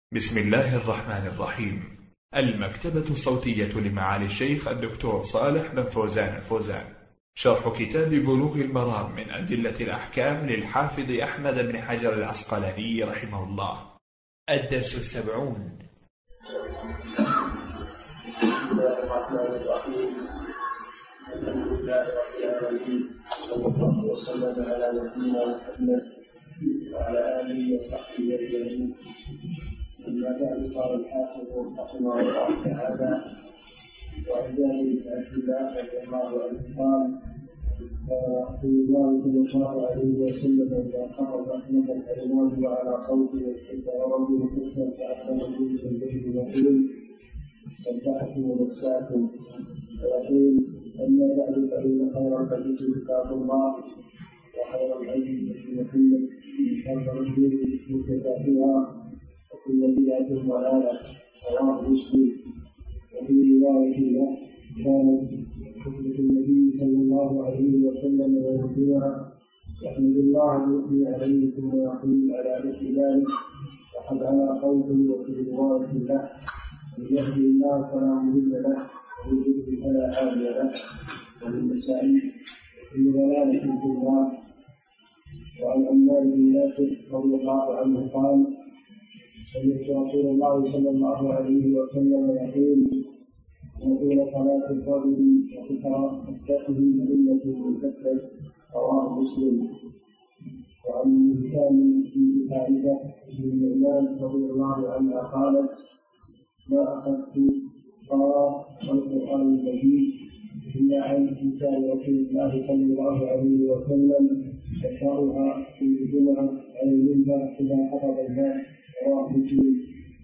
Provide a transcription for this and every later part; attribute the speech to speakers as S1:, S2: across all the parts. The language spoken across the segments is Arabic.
S1: بسم الله الرحمن الرحيم. المكتبة الصوتية لمعالي الشيخ الدكتور صالح بن فوزان الفوزان، شرح كتاب بلوغ المرام من أدلة الأحكام للحافظ أحمد بن حجر العسقلاني رحمه الله. الدرس 70.
S2: بسم الله الرحمن الرحيم. الحمد لله رب العالمين، صلى الله وسلم على نبينا محمد وعلى آله وصحبه أجمعين. أما بعد، قال الحافظ رحمه الله تعالى: وعن جابر بن عبد الله رضي الله عنه قال: قال رسول الله صلى الله عليه وسلم: إذا خطب أحمد الإمام وعلى صوته واشتد رجل حسنا فأحسن به في البيت يقول: سبحكم ومساكم، ويقول: أما بعد فإن خير الحديث كتاب الله، وخير الهدي هدي محمد، وشر الأمور محدثاتها، وكل بدعة ضلالة. رواه مسلم. وفي رواية له: كانت خطبة النبي صلى الله عليه وسلم يومها يحمد الله ويثني عليه ثم يقول على مثل ذلك: وقد على خوفه. وفي رواية له: من يهدي الله فلا مضل له ومن يضلل فلا هادي له. وللنسائي: كل ضلالة في النار. وعن عمار بن ياسر رضي الله عنه قال: سمعت رسول الله صلى الله عليه وسلم يقول: وطول صلاة الرجل وكثر خطته مذلة منكسر. رواه مسلم. وعن هشام بن حارثة بن النعمان رضي الله عنها قالت: ما أخذت قراءة القرآن المجيد إلا عن لسان رسول الله صلى الله عليه وسلم يقرأها في الجمعة على المنبر إذا خطب الناس. رواه مسلم.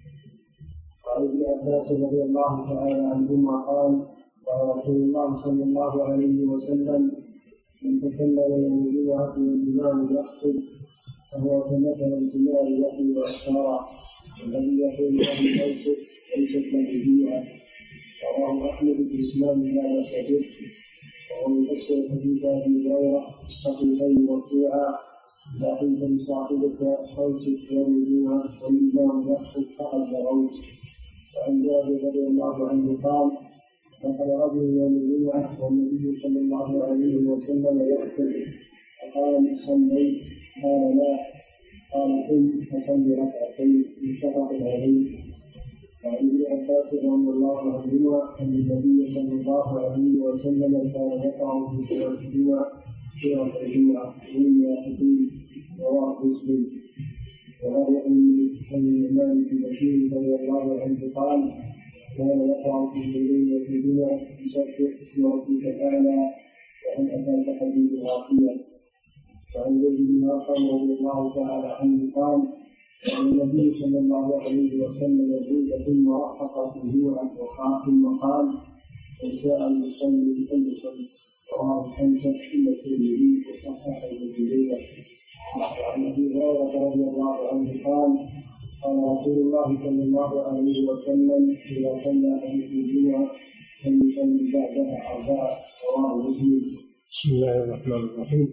S2: وعن ابن عباس رضي الله تعالى عنهما قال: قال رسول الله صلى الله عليه وسلم: من تكلم يوم الجمعة والإمام يخطب فهو كمثل الحمار يحمل أسفارا، والذي يقول له ليست له بيئة. رواه أحمد بإسلام لا بأس به. وهو يفسر حديث أبي هريرة الصحيحين مرفوعا: إذا قلت لصاحبك أوصف يوم الجمعة والإمام يخطب فقد بغوت. وعن جابر رضي الله عنه قال: دخل رجل يوم الجمعة والنبي صلى الله عليه وسلم يخطب فقال: صليت؟ قال: لا. قال: قم فصل ركعتين. متفق عليه. وعن ابن عباس رضي الله عنهما أن النبي صلى الله عليه وسلم كان يقرأ في سورة الجمعة سورة الجمعة وهي حكيم. رواه مسلم. وروى عن مالك بن رضي الله عنه قال: كان يقرأ في ليلة الجمعة يسبح اسم ربك الأعلى وأن أتاك حديث الغاشية. وعن زيد بن أرقم رضي الله تعالى عنه قال: كان النبي صلى الله عليه وسلم يزيد ثم رحق في الجمعة وقال: إن شاء يصلي فليصلي. رواه الخمسة إلا الترمذي وصححه ابن جرير. وعن أبي هريرة رضي الله عنه قال: قال رسول الله صلى الله عليه وسلم: إذا صلى أحدكم الجمعة فليصلي بعدها 4. رواه مسلم.
S3: بسم الله الرحمن الرحيم.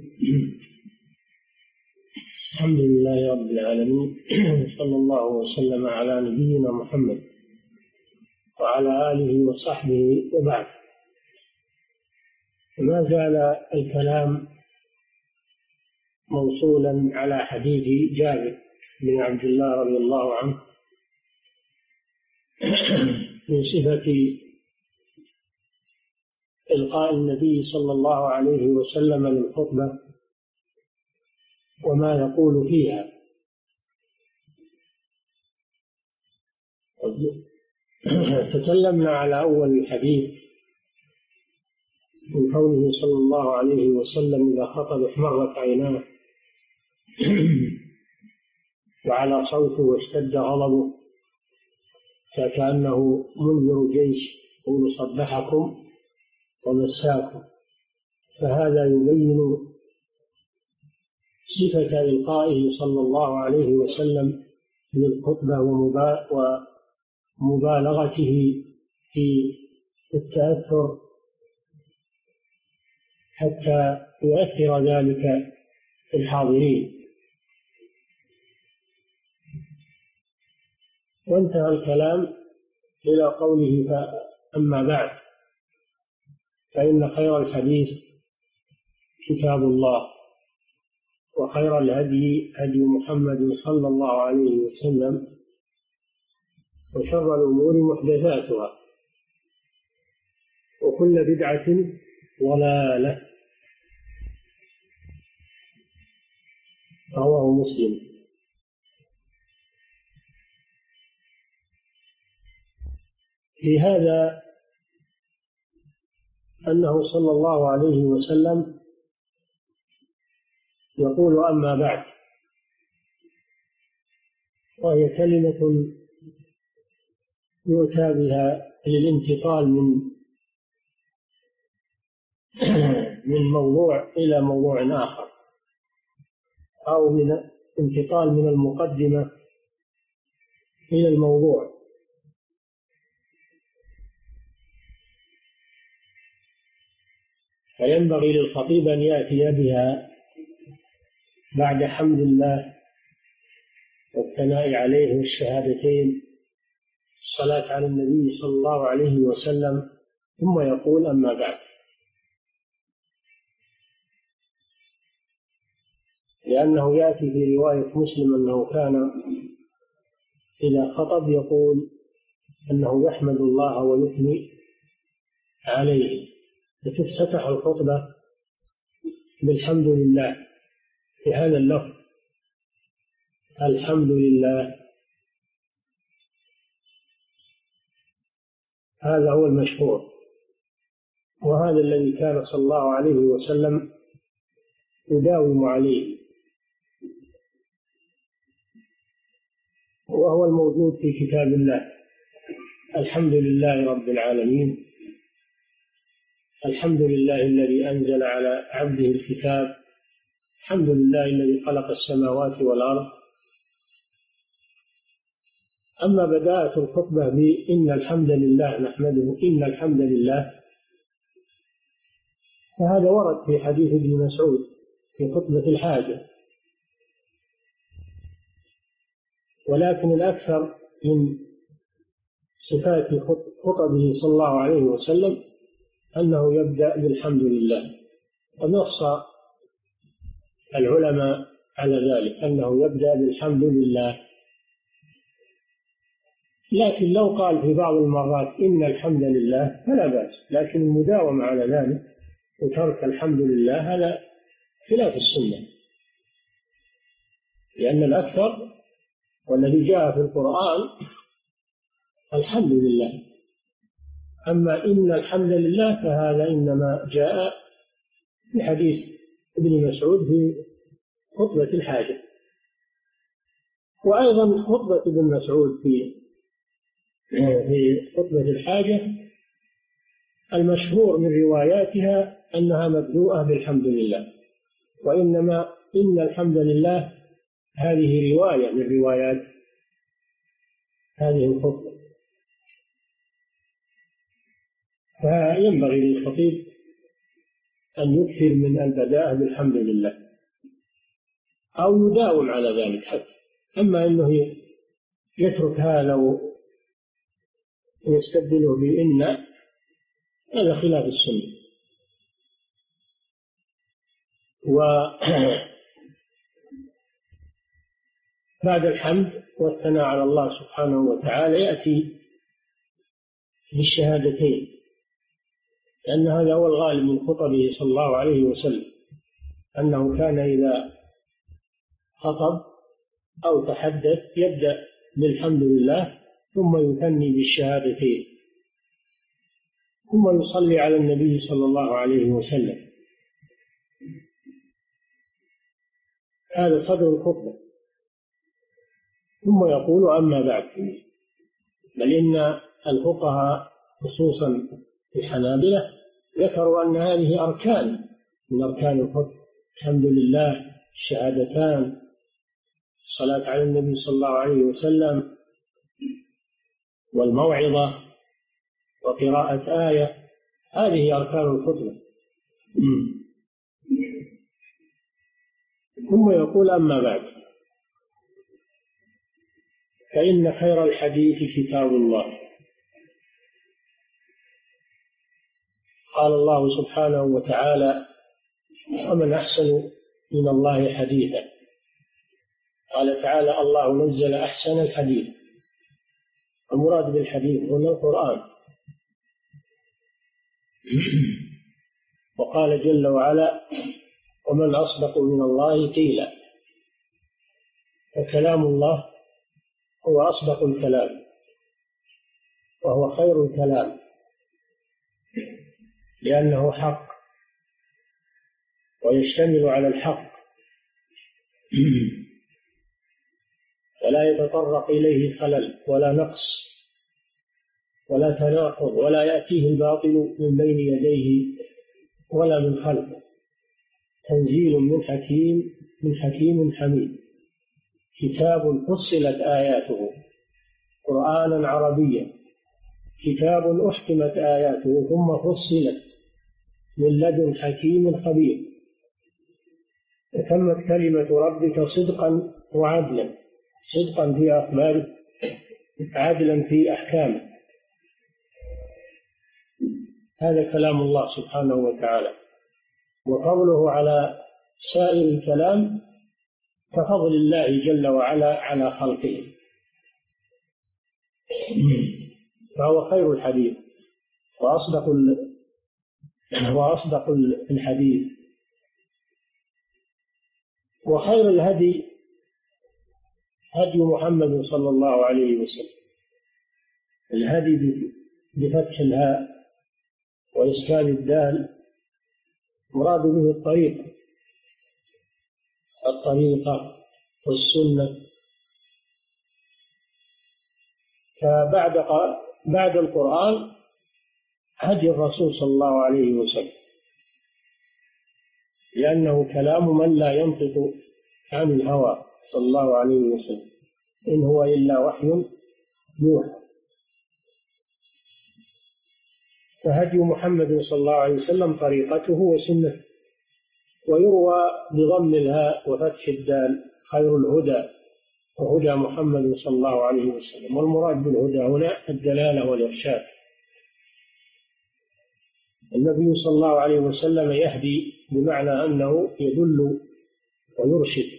S3: الحمد لله رب العالمين، صلى الله وسلم على نبينا محمد وعلى آله وصحبه وبعد. ما زال الكلام موصولا على حديث جابر بن عبد الله رضي الله عنه من صفة إلقاء النبي صلى الله عليه وسلم للخطبة وما يقول فيها. تكلمنا على أول الحديث من قوله صلى الله عليه وسلم: إذا خطب احمرت عيناه وعلى صوته واشتد غضبه فكأنه منذر جيش يقول: صبحكم ومساكم. فهذا يبين صفة إلقائه صلى الله عليه وسلم للخطبة ومبالغته في التأثر حتى يؤثر ذلك في الحاضرين. وانتهى الكلام إلى قوله أما بعد فإن خير الحديث كتاب الله، وخير الهدي هدي محمد صلى الله عليه وسلم، وشر الأمور محدثاتها، وكل بدعة ضلالة. رواه مسلم. في هذا أنه صلى الله عليه وسلم يقول أما بعد، وهي كلمة يؤتى بها للانتقال من موضوع إلى موضوع آخر، أو من انتقال من المقدمة إلى الموضوع. فينبغي للخطيب أن يأتي بها بعد حمد الله والثناء عليه والشهادتين، الصلاة على النبي صلى الله عليه وسلم، ثم يقول أما بعد. لأنه يأتي في رواية مسلم أنه كان إذا خطب يقول أنه يحمد الله ويثني عليه، فتفتتح الخطبة بالحمد لله في هذا اللفظ، الحمد لله. هذا هو المشهور، وهذا الذي كان صلى الله عليه وسلم يداوم عليه، وهو الموجود في كتاب الله. الحمد لله رب العالمين، الحمد لله الذي أنزل على عبده الكتاب، الحمد لله الذي خلق السماوات والأرض. أما بدأت الخطبة بإن الحمد لله نحمده، إن الحمد لله، فهذا ورد في حديث ابن مسعود في خطبة الحاجة، ولكن الأكثر من صفات خطبه صلى الله عليه وسلم أنه يبدأ بالحمد لله، ونص العلماء على ذلك أنه يبدأ بالحمد لله. لكن لو قال في بعض المرات إن الحمد لله فلا بأس، لكن المداومة على ذلك وترك الحمد لله هذا خلاف السنة، لأن الأكثر والذي جاء في القرآن الحمد لله. أما إن الحمد لله فهذا إنما جاء في حديث ابن مسعود في خطبة الحاجة. وأيضا خطبة ابن مسعود في خطبة الحاجة المشهور من رواياتها أنها مبدوءة بالحمد لله، وإنما إن الحمد لله هذه رواية من روايات هذه الخطبة. فينبغي للخطيب أن يكثر من البداءة بالحمد لله، أو يداوم على ذلك حتى. أما أنه يترك هذا ويستبدله بإن، هذا خلاف السنة. وبعد الحمد والثناء على الله سبحانه وتعالى يأتي بالشهادتين، لأن هذا هو الغالب من خطبه صلى الله عليه وسلم، أنه كان إذا خطب أو تحدث يبدأ بالحمد لله، ثم يثني بالشهادتين، ثم يصلي على النبي صلى الله عليه وسلم. هذا صدر الخطبة. ثم يقول أما بعد. بل إن الفقهاء خصوصا الحنابلة ذكروا أن هذه أركان من أركان الخطبة: الحمد لله، الشهادتان، الصلاة على النبي صلى الله عليه وسلم، والموعظة، وقراءة آية. هذه أركان الخطبة. ثم يقول أما بعد. فإن خير الحديث كتاب الله. قال الله سبحانه وتعالى: ومن أحسن من الله حديثا. قال تعالى: الله نزل أحسن الحديث. المراد بالحديث هنا القرآن. وقال جل وعلا: ومن أصدق من الله قيلا. فكلام الله هو أصدق الكلام وهو خير الكلام، لأنه حق ويشتمل على الحق، فلا يتطرق إليه خلل ولا نقص ولا تناقض، ولا يأتيه الباطل من بين يديه ولا من خلفه. تنزيل من حكيم حميد. كتاب فصلت آياته قرآنا عربيا. كتاب أحكمت آياته ثم فصلت من لدن حكيم خبير. تمت كلمة ربك صدقا وعدلا، صدقا في أخباره، عدلا في أحكامه. هذا كلام الله سبحانه وتعالى. وفضله على سائر الكلام كفضل الله جل وعلا على خلقه، فهو خير الحديث وأصدق الحديث. وخير الهدي هدي محمد صلى الله عليه وسلم. الهدي بفتح الهاء وإسكان الدال، مراد به الطريقة والسنة. فبعد القرآن هدي الرسول صلى الله عليه وسلم، لأنه كلام من لا ينطق عن الهوى صلى الله عليه وسلم، إن هو إلا وحي يوحى. فهدي محمد صلى الله عليه وسلم طريقته وسنته. ويروى بضم الهاء وفتح الدال: خير الهدى وهدى محمد صلى الله عليه وسلم. والمراد بالهدى هنا الدلالة والإرشاد. النبي صلى الله عليه وسلم يهدي بمعنى أنه يدل ويرشد.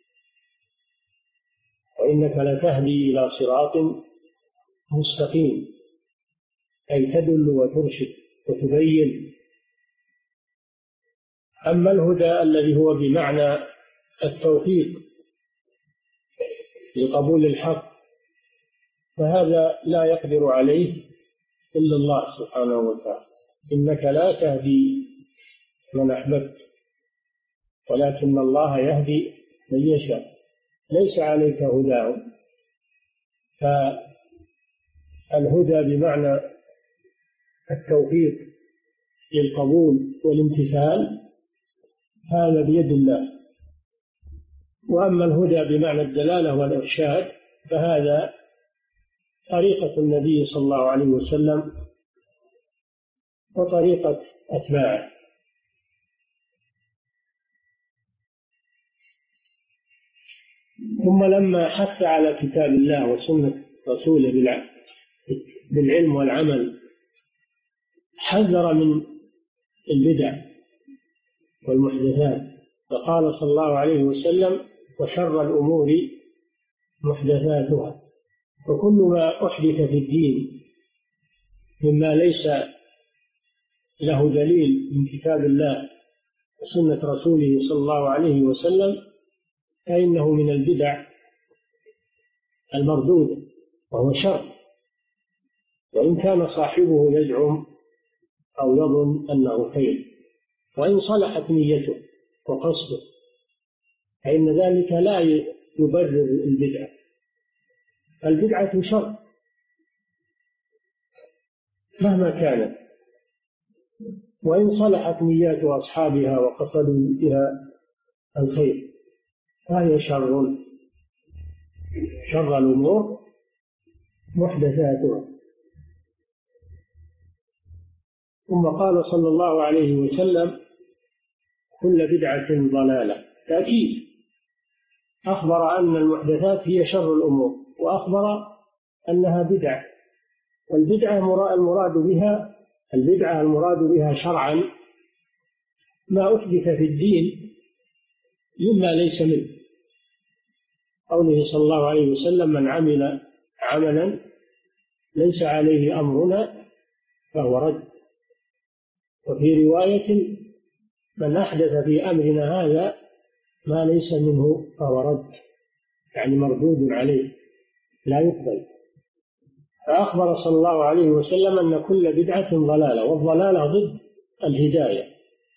S3: وإنك لتهدي إلى صراط مستقيم، أي تدل وترشد وتبين. أما الهدى الذي هو بمعنى التوفيق لقبول الحق فهذا لا يقدر عليه إلا الله سبحانه وتعالى. إنك لا تهدي من أحببت ولكن الله يهدي من يشاء، ليس عليك هداهم. فالهدى بمعنى التوفيق للقبول والامتثال هذا بيد الله. وأما الهدى بمعنى الدلالة والإرشاد فهذا طريقة النبي صلى الله عليه وسلم وطريقة أتباعه. ثم لما حث على كتاب الله وسنة رسوله بالعلم والعمل حذر من البدع والمحدثات، فقال صلى الله عليه وسلم: وشر الأمور محدثاتها. وكل ما أحدث في الدين مما ليس له دليل من كتاب الله وسنة رسوله صلى الله عليه وسلم فإنه من البدع المردودة وهو شر، وإن كان صاحبه يزعم أو يظن أنه خير، وإن صلحت نيته وقصده فإن ذلك لا يبرر البدعة. البدعة شر مهما كانت، وإن صلحت نيات أصحابها وقصدوا بها الخير فهي شر الأمور محدثاتها. ثم قال صلى الله عليه وسلم: كل بدعة ضلالة. تأكيد أخبر أن المحدثات هي شر الأمور، وأخبر أنها بدعة. والبدعة المراد بها شرعا ما أحدث في الدين مما ليس منه، قوله صلى الله عليه وسلم: من عمل عملا ليس عليه أمرنا فهو رد. وفي رواية: من أحدث في أمرنا هذا ما ليس منه فهو رد، يعني مردود عليه لا يقبل. فأخبر صلى الله عليه وسلم أن كل بدعة ضلالة، والضلالة ضد الهداية،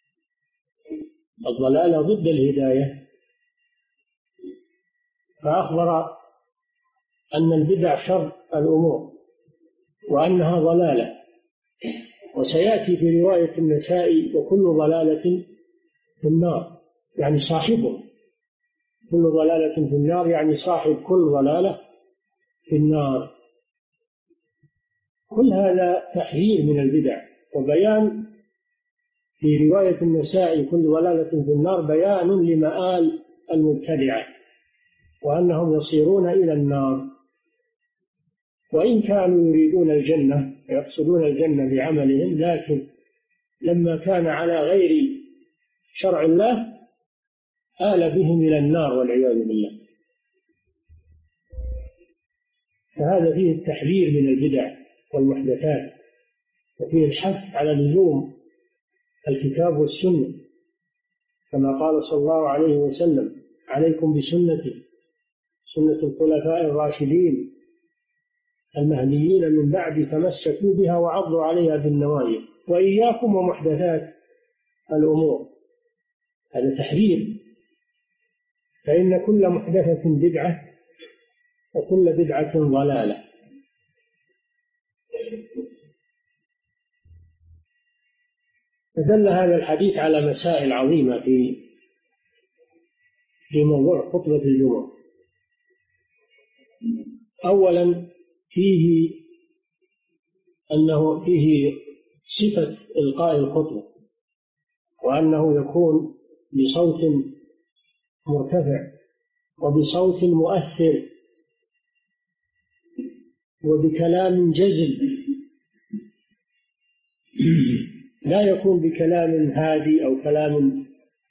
S3: الضلالة ضد الهداية. فأخبر أن البدع شر الأمور وأنها ضلالة. وسيأتي في رواية النسائي: وكل ضلالة في النار، يعني صاحبه، كل ضلالة في النار يعني صاحب كل ضلالة في النار. كل هذا تحذير من البدع، وبيان في رواية النسائي: كل ضلالة في النار، بيان لمآل المبتدعة وأنهم يصيرون إلى النار. وإن كانوا يريدون الجنة ويقصدون الجنة بعملهم، لكن لما كان على غير شرع الله آل بهم إلى النار والعياذ بالله. فهذا فيه التحذير من البدع والمحدثات، وفيه الحث على لزوم الكتاب والسنة، كما قال صلى الله عليه وسلم: عليكم بسنتي، سنة الخلفاء الراشدين المهديين من بعد، تمسكوا بها وعضوا عليها بالنواجذ، وإياكم ومحدثات الأمور. هذا تحذير، فإن كل محدثة بدعة وكل بدعة ضلالة. فدل هذا الحديث على مسائل عظيمة في موضوع خطبة الجمعة. أولا فيه أنه فيه صفة إلقاء الخطبة، وأنه يكون بصوت مرتفع وبصوت مؤثر وبكلام جزل، لا يكون بكلام هادي أو كلام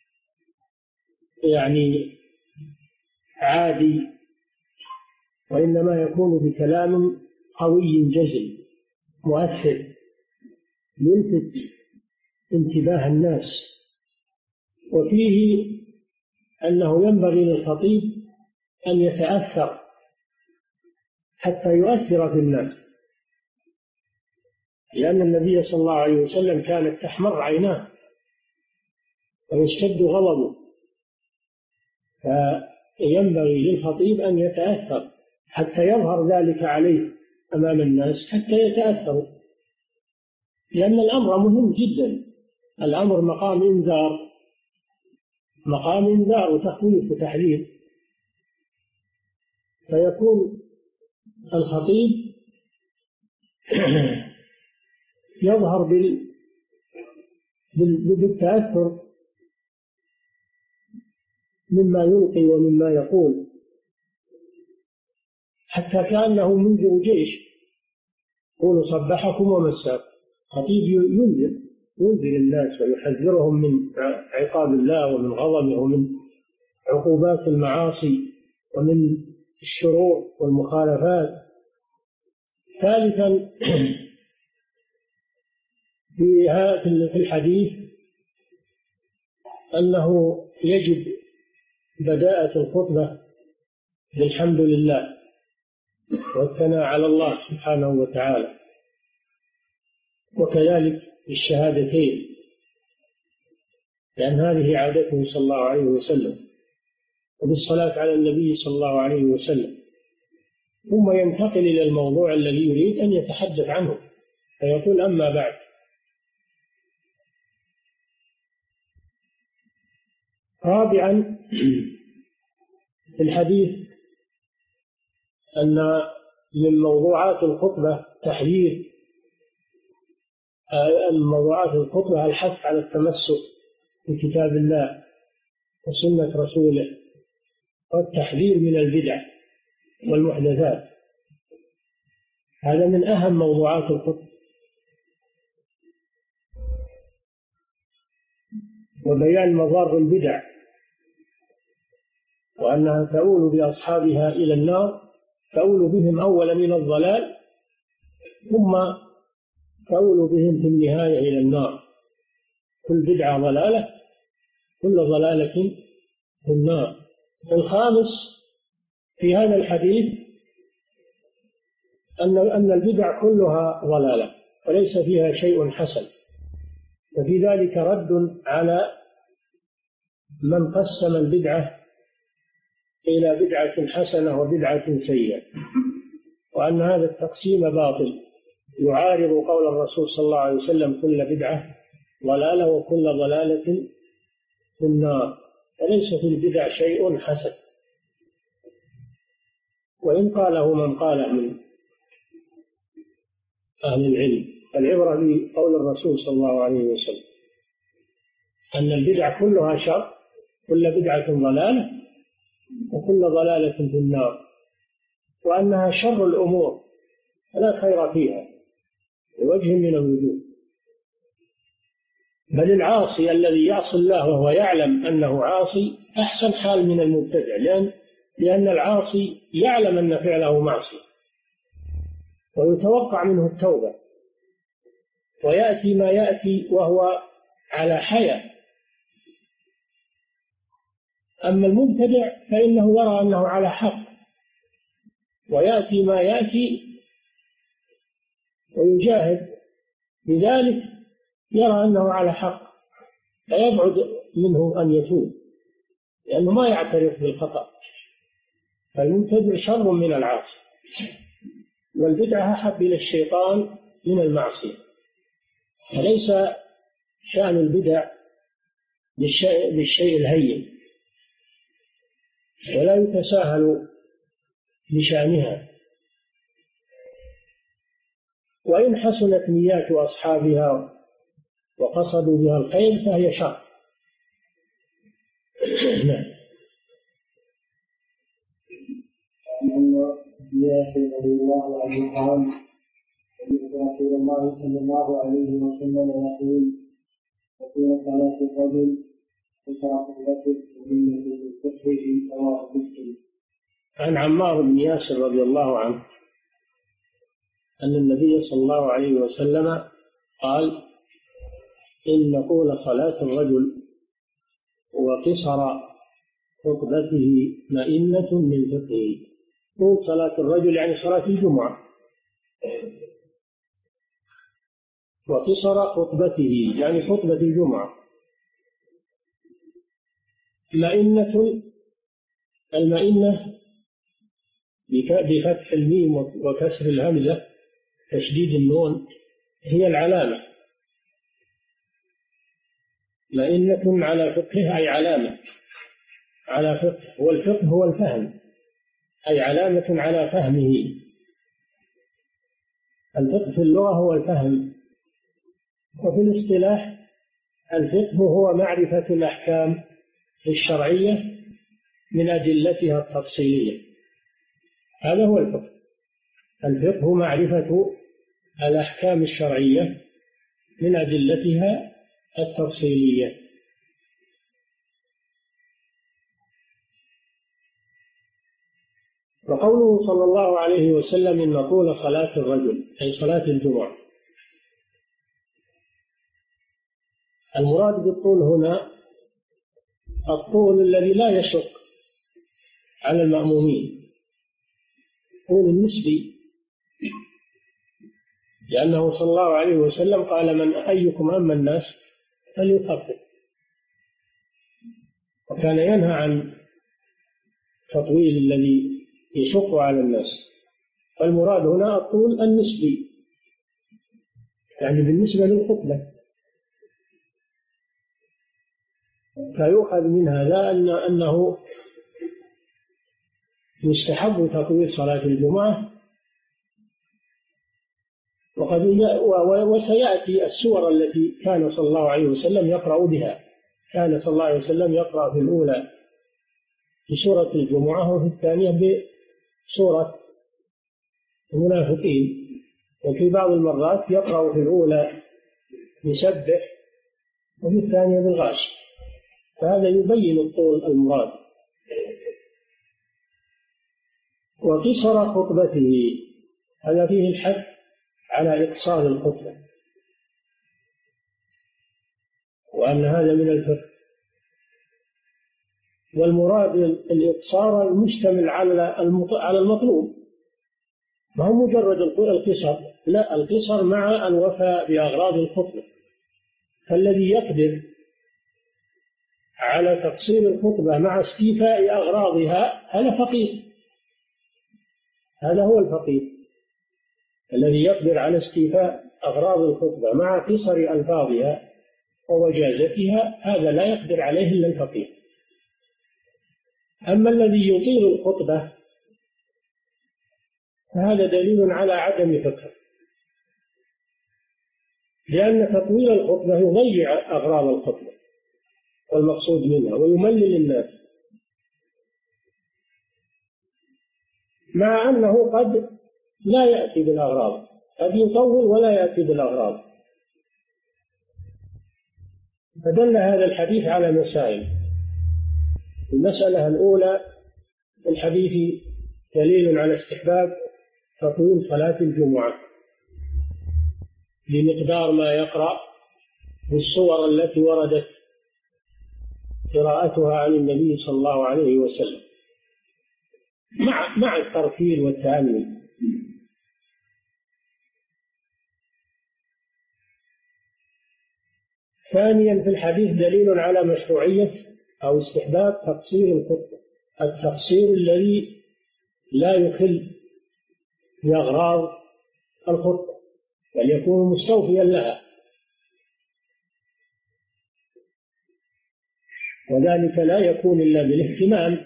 S3: يعني عادي، وإنما يكون بكلام قوي جزل مؤثر يلفت انتباه الناس. وفيه أنه ينبغي للخطيب أن يتأثر حتى يؤثر في الناس، لأن النبي صلى الله عليه وسلم كانت تحمر عيناه ويشتد غضبه، فينبغي للخطيب أن يتأثر حتى يظهر ذلك عليه أمام الناس حتى يتأثروا، لأن الأمر مهم جدا. الأمر مقام إنذار وتخويف وتحذير. فيكون الخطيب يظهر بالتأثر مما يلقي ومما يقول، حتى كأنه منذر جيش يقول: صبحكم ومساكم. خطيب ينذر الناس ويحذرهم من عقاب الله ومن غضبه ومن عقوبات المعاصي ومن الشرور والمخالفات. ثالثا في الحديث أنه يجب بداءة الخطبة بالحمد لله والثناء على الله سبحانه وتعالى، وكذلك بالشهادتين، لأن هذه عادته صلى الله عليه وسلم، وبالصلاة على النبي صلى الله عليه وسلم. ثم ينتقل إلى الموضوع الذي يريد أن يتحدث عنه، فيقول: أما بعد. رابعا في الحديث أن من موضوعات الخطبة تحذير موضوعات الخطبة الحث على التمسك بكتاب الله وسنة رسوله، والتحذير من البدع والمحدثات. هذا من أهم موضوعات الخطبة، وبيان مضار البدع وأنها تؤول بأصحابها إلى النار، تؤول بهم أولا إلى الضلال ثم تؤول بهم في النهاية إلى النار. كل بدعة ضلالة، كل ضلالة في النار. الخامس في هذا الحديث أن البدع كلها ضلالة وليس فيها شيء حسن، وفي ذلك رد على من قسم البدعة إلى بدعة حسنة وبدعة سيئة، وأن هذا التقسيم باطل يعارض قول الرسول صلى الله عليه وسلم: كل بدعة ضلالة وكل ضلالة في النار. فليس في البدع شيء حسن، وإن قاله من قال من أهل العلم. العبرة بقول الرسول صلى الله عليه وسلم أن البدع كلها شر، كل بدعة ضلالة وكل ضلالة في النار، وأنها شر الأمور فلا خير فيها بوجه من الوجوه. بل العاصي الذي يعصي الله وهو يعلم أنه عاصي أحسن حال من المبتدع، لأن العاصي يعلم أن فعله معصية ويتوقع منه التوبة، ويأتي ما يأتي وهو على حياء. أما المبتدع فإنه يرى أنه على حق، ويأتي ما يأتي ويجاهد بذلك، يرى أنه على حق، فيبعد منه أن يتوب لأنه ما يعترف بالخطأ. فالمبتدع شر من العاصي، والبدعة أحب إلى الشيطان من المعصية. فليس شأن البدع بالشيء الهين، ولا يتساهل بشأنها، وإن حسنت نيات أصحابها وقصدوا بها الخير فهي شر. نعم.
S2: رضي الله عنه قال: سمعت رسول الله صلى الله عليه وسلم يقول: وقيل صلاة الرجل وشرف الرجل ومنة الفقه رواه مسلم.
S3: عن عمار بن ياسر رضي الله عنه أن النبي صلى الله عليه وسلم قال: إن طول صلاة الرجل وقصر خطبته مئنة من فقهه. طول صلاة الرجل يعني صلاة الجمعة، وقصر خطبته يعني خطبة الجمعة. مئنة، المئنة بفتح الميم وكسر الهمزة تشديد النون هي العلامة. مئنة على فقه أي علامة على فقه، والفقه هو الفهم أي علامة على فهمه. الفقه في اللغة هو الفهم، وفي الاصطلاح الفقه هو معرفة الأحكام الشرعية من أدلتها التفصيلية. هذا هو الفقه. الفقه معرفة الأحكام الشرعية من أدلتها التفصيلية. وقوله صلى الله عليه وسلم: إن طول صلاة الرجل أي صلاة الجمعة. المراد بالطول هنا الطول الذي لا يشق على المأمومين، طول النسبي، لأنه صلى الله عليه وسلم قال: من أيكم أما الناس فليخفف، وكان ينهى عن التطويل الذي يشق على الناس. فالمراد هنا الطول النسبي، يعني بالنسبة للخطبة. فيؤخذ من هذا أنه يستحب تطويل صلاة الجمعة، وسيأتي السور التي كان صلى الله عليه وسلم يقرأ بها. كان صلى الله عليه وسلم يقرأ في الأولى بسورة الجمعة، وفي الثانية سورة المنافقين، وفي بعض المرات يقرأ في الأولى يسبح وفي الثانية بالغاش، فهذا يبين الطول المراد. وقصر خطبته، هذا فيه الحث على إقصار الخطبة، وأن هذا من الفقه. والمراد الإقصار المشتمل على المطلوب، ما هو مجرد القصر، لا، القصر مع الوفاء بأغراض الخطبة. فالذي يقدر على تقصير الخطبة مع استيفاء أغراضها هذا فقيه، هذا هو الفقيه الذي يقدر على استيفاء أغراض الخطبة مع قصر ألفاظها ووجازتها، هذا لا يقدر عليه إلا الفقيه. أما الذي يطيل الخطبة فهذا دليل على عدم فقه، لأن تطويل الخطبة يضيع أغراض الخطبة والمقصود منها ويملل الناس، مع أنه قد لا يأتي بالأغراض، قد يطول ولا يأتي بالأغراض. فدل هذا الحديث على مسائل. المسألة الأولى في الحديث دليل على استحباب تطويل صلاة الجمعة بمقدار ما يقرأ بالصور التي وردت قراءتها عن النبي صلى الله عليه وسلم مع الترتيل والتأمل. ثانيا في الحديث دليل على مشروعية أو استحباب تقصير الخطبة، التقصير الذي لا يخل بأغراض الخطبة بل يكون مستوفيا لها، وذلك لا يكون إلا بالاهتمام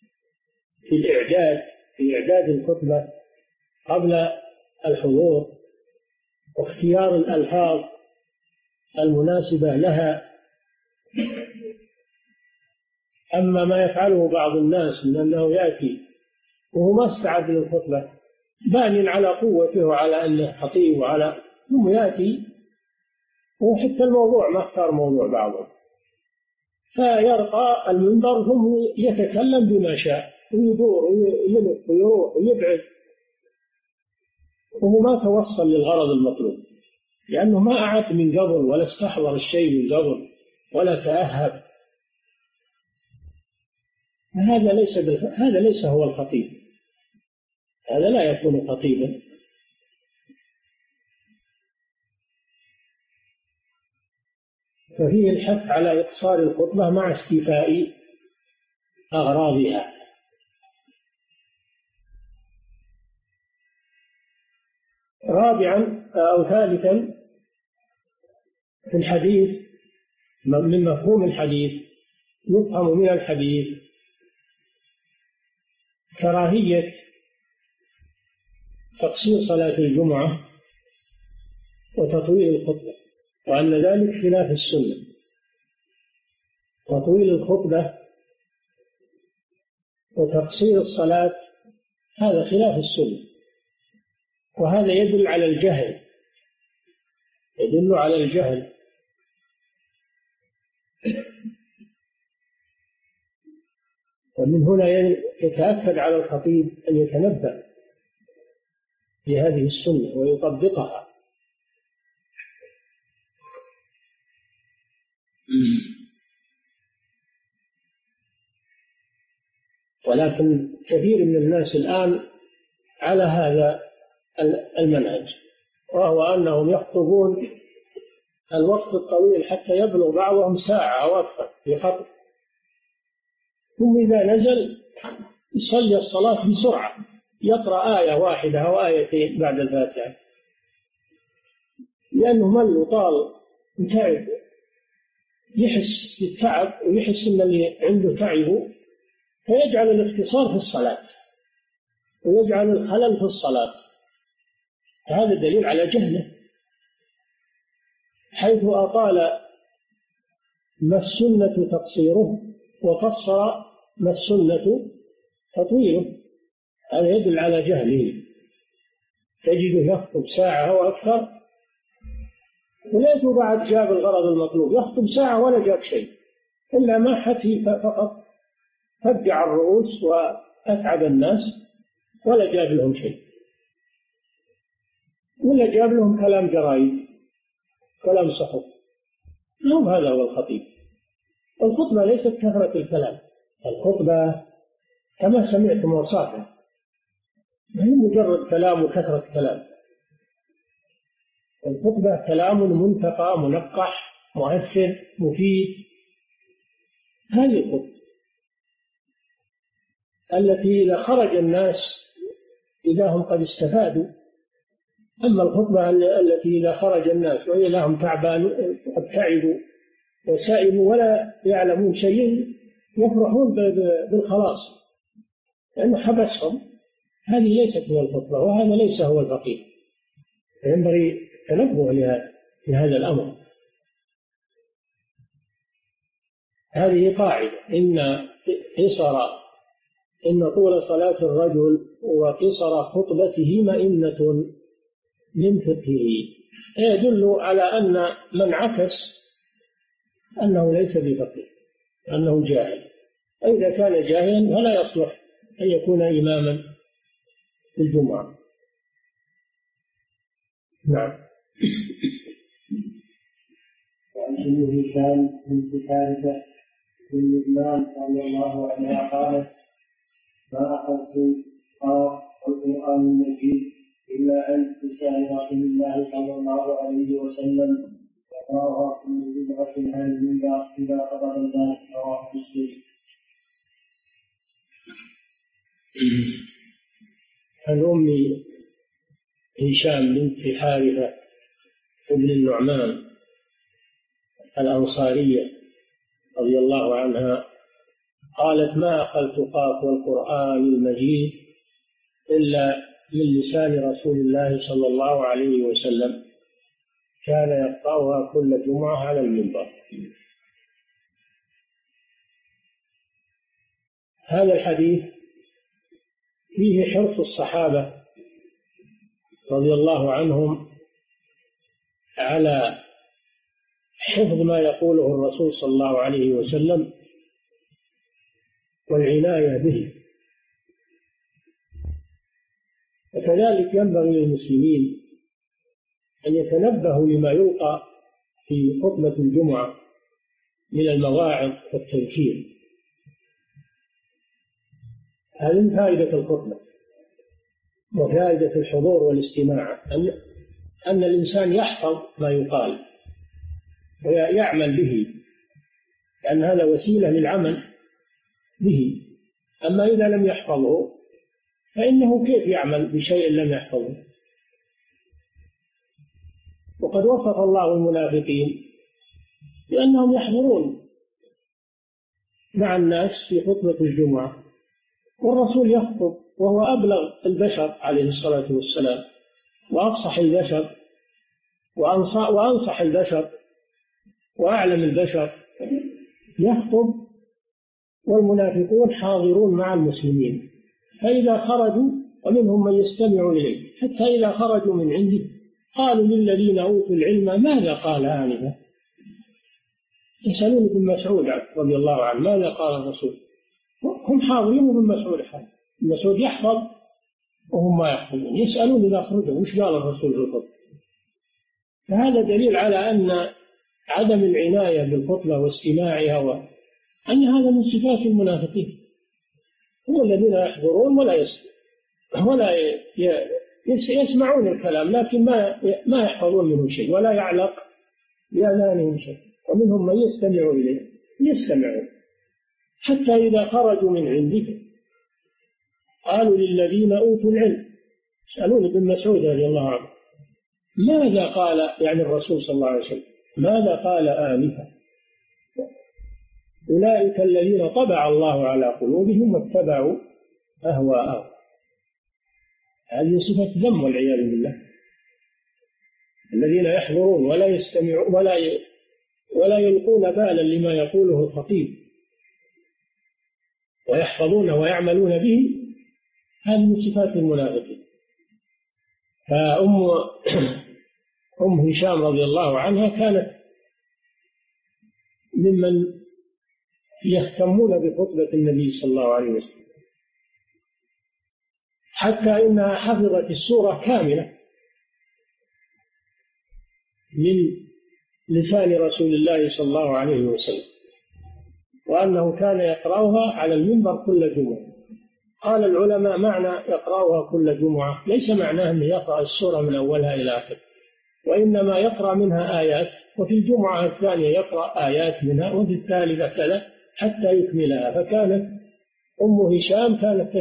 S3: في إعداد الخطبة قبل الحضور واختيار الألفاظ المناسبة لها. أما ما يفعله بعض الناس من أنه يأتي وهو ما استعد للخطبة بان على قوته وعلى أنه خطيب وعلى، ثم يأتي وحتى الموضوع ما اختار موضوع بعضه، فيرقى المنبر ثم يتكلم بما شاء ويدور ويلف ويروح ويبعد، وهو ما توصل للغرض المطلوب، لأنه ما أعد من قبل ولا استحضر الشيء من قبل ولا تأهب. هذا ليس هو الخطيب، هذا لا يكون خطيبا. ففيه الحث على إقصار الخطبة مع استيفاء أغراضها. رابعا أو ثالثا في الحديث من مفهوم الحديث يفهم من الحديث كراهية تقصير صلاة الجمعة وتطويل الخطبة، وأن ذلك خلاف السنة. تطويل الخطبة وتقصير الصلاة هذا خلاف السنة، وهذا يدل على الجهل، يدل على الجهل. ومن هنا يتأكد على الخطيب أن يتنبه بهذه السنة ويطبقها. ولكن كثير من الناس الآن على هذا المنهج، وهو أنهم يخطبون الوقت الطويل حتى يبلغ بعضهم ساعة أو أكثر في خطب، ثم إذا نزل يصلي الصلاة بسرعة، يقرأ آية واحدة أو آيتين بعد الفاتحة، لأنه مل وطال وتعب، يحس بالتعب ويحس أن اللي عنده تعبه، فيجعل الاختصار في الصلاة ويجعل الخلل في الصلاة. هذا دليل على جهله، حيث أطال ما السنة تقصيره وقصر ما السنة تطويله. هذا يدل على جهله، تجده يخطب ساعة أو أكثر وليته بعد جاب الغرض المطلوب، يخطب ساعة ولا جاب شيء إلا ما حكي فقط، فجع الرؤوس وأتعب الناس ولا جاب لهم شيء، ولا جاب لهم كلام جرايد كلام صحف. هذا هو الخطيب. الخطبة ليست كثرة الكلام، الخطبة كما سمعتم وصافها ما هي مجرد كلام وكثرة كلام، الخطبة كلام منتقى منقح مؤثر مفيد، هذه الخطبة التي إذا خرج الناس إذا هم قد استفادوا. أما الخطبة التي إذا خرج الناس وإذا هم قد تعبوا وسائموا ولا يعلمون شيء يفرحون بالخلاص لأنه حبسهم، هذه ليست هي الخطبة وهذا ليس هو الفقيه. ينبغي التنبه لهذا الأمر. هذه قاعدة إن طول صلاة الرجل وقصر خطبته مئنة من فقهه، يدل على أن من عكس أنه ليس بفقيه، أنه جاهل. إذا كان جاهلا فلا يصلح أن يكون إماما في الجمعة. نعم.
S2: وعن أم هشام بنت حارثة بن نعمان رضي الله عنها قالت: ما أخذت القرآن المجيد إلا عن لسان رسول الله صلى الله عليه وسلم يقرأها كل جمعة عن المنبر إذا قرأ الناس. رواه مسلم.
S3: عن أم هشام بنت حارثة بن النعمان الأنصارية رضي الله عنها قالت: ما أخذت قاف القرآن المجيد إلا من لسان رسول الله صلى الله عليه وسلم كان يقرأها كل جمعة على المنبر. هذا الحديث فيه حرص الصحابة رضي الله عنهم على حفظ ما يقوله الرسول صلى الله عليه وسلم والعناية به، وكذلك ينبغي للمسلمين أن يتنبهوا لما يلقى في خطبة الجمعة من المواعظ والتذكير. هذه من فائدة الخطبة وفائدة الحضور والاستماع، أن الإنسان يحفظ ما يقال ويعمل به، لأن هذا وسيلة للعمل به. أما إذا لم يحفظه فإنه كيف يعمل بشيء لم يحفظه؟ وقد وصف الله المنافقين بأنهم يحضرون مع الناس في خطبة الجمعة، والرسول يخطب وهو أبلغ البشر عليه الصلاة والسلام وأفصح البشر وأنصح البشر وأعلم البشر، يخطب والمنافقون حاضرون مع المسلمين. فإذا خرجوا ومنهم من يستمع إليه حتى إذا خرجوا من عنده قالوا للذين أوتوا العلم ماذا قال آنفا. يسألون ابن مسعود رضي الله عنه ماذا قال الرسول، هم حاضرين وابن مسعود حاضر. ابن مسعود يحفظ وهم ما يحفظون، يسألون إذا خرجوا وش قال الرسول في الخطبة. فهذا دليل على أن عدم العناية بالخطبة واستماعها وأن هذا من صفات المنافقين، هم الذين يحضرون ولا يسمعون الكلام لكن ما يحفظون منه شيء ولا يعلق بأذانهم شيء، ومنهم من يستمع إليه يستمعون حتى إذا خرجوا من عندك قالوا للذين أوتوا العلم. يسألون ابن مسعود رضي الله عنه ماذا قال، يعني الرسول صلى الله عليه وسلم ماذا قال آنفا. أولئك الذين طبع الله على قلوبهم واتبعوا أهواءهم. هذه صفة ذم والعياذ بالله. الذين يحضرون ولا يستمعون ولا يلقون بالا لما يقوله الخطيب ويحفظونه ويعملون به، هذه من صفات المنافقين. فأم هشام رضي الله عنها كانت ممن يهتمون بخطبة النبي صلى الله عليه وسلم، حتى إنها حفظت السورة كاملة من لسان رسول الله صلى الله عليه وسلم، وأنه كان يقرأها على المنبر كل جمعة. قال العلماء معنى يقرأها كل جمعة ليس معناه أنه يقرأ السورة من أولها إلى آخر، وإنما يقرأ منها آيات، وفي الجمعة الثانية يقرأ آيات منها، وفي الثالثة كذا حتى يكملها. فكانت أم هشام كانت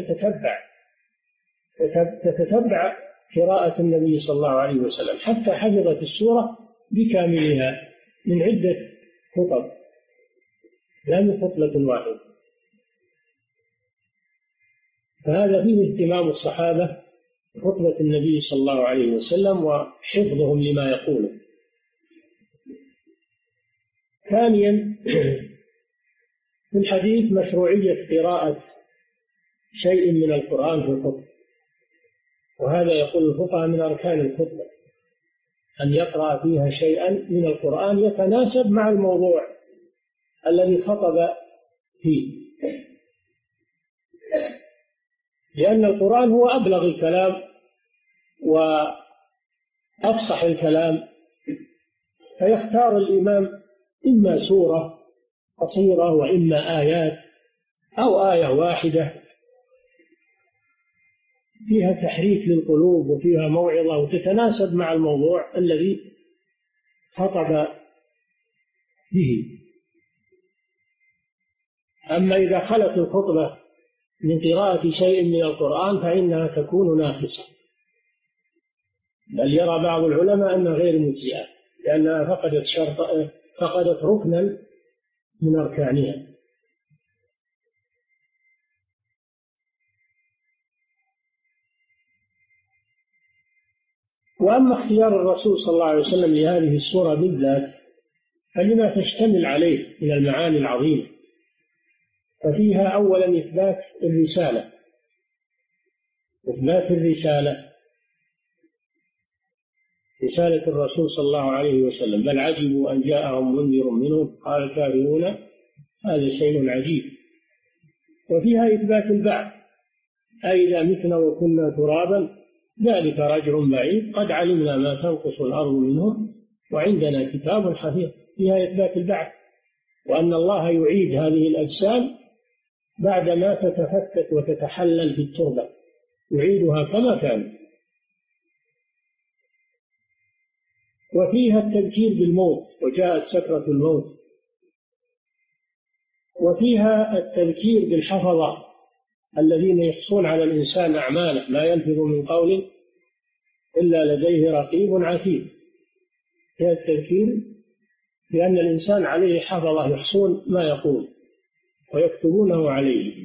S3: تتتبع قراءة النبي صلى الله عليه وسلم حتى حفظت السورة بكاملها من عدة خطب لا من خطبة واحدة. فهذا فيه اهتمام الصحابة بخطبة النبي صلى الله عليه وسلم وحفظهم لما يقوله. ثانيا في الحديث مشروعية قراءة شيء من القرآن في الخطبة، وهذا يقول الفقهاء من أركان الخطبة أن يقرأ فيها شيئا من القرآن يتناسب مع الموضوع الذي خطب فيه، لأن القرآن هو أبلغ الكلام وأفصح الكلام، فيختار الإمام إما سورة قصيرة وإما آيات أو آية واحدة فيها تحريك للقلوب وفيها موعظة وتتناسب مع الموضوع الذي خطب به. أما إذا خلت الخطبة من قراءة شيء من القرآن فإنها تكون ناقصة، بل يرى بعض العلماء أنها غير مجزئة لأنها فقدت ركنا من أركانها. وأما اختيار الرسول صلى الله عليه وسلم لهذه السورة بالذات فلما تشتمل عليه من المعاني العظيمة، ففيها أولا إثبات الرسالة، رسالة الرسول صلى الله عليه وسلم، بل عجبوا أن جاءهم منذر منهم قال الكافرون هذا شيء عجيب. وفيها إثبات البعث، أئذا متنا وكنا ترابا ذلك رجع بعيد قد علمنا ما تنقص الأرض منهم وعندنا كتاب حفيظ. فيها إثبات البعث، وأن الله يعيد هذه الأجسام بعدما تتفتت وتتحلل في التربة، يعيدها كما كان. وفيها التذكير بالموت وجاءت سكرة الموت، وفيها التذكير بالحفظة الذين يحصون على الإنسان أعماله لا يلفظ من قول إلا لديه رقيب عتيد. فيها التذكير بأن الإنسان عليه حفظة يحصون ما يقول ويكتبونه عليه.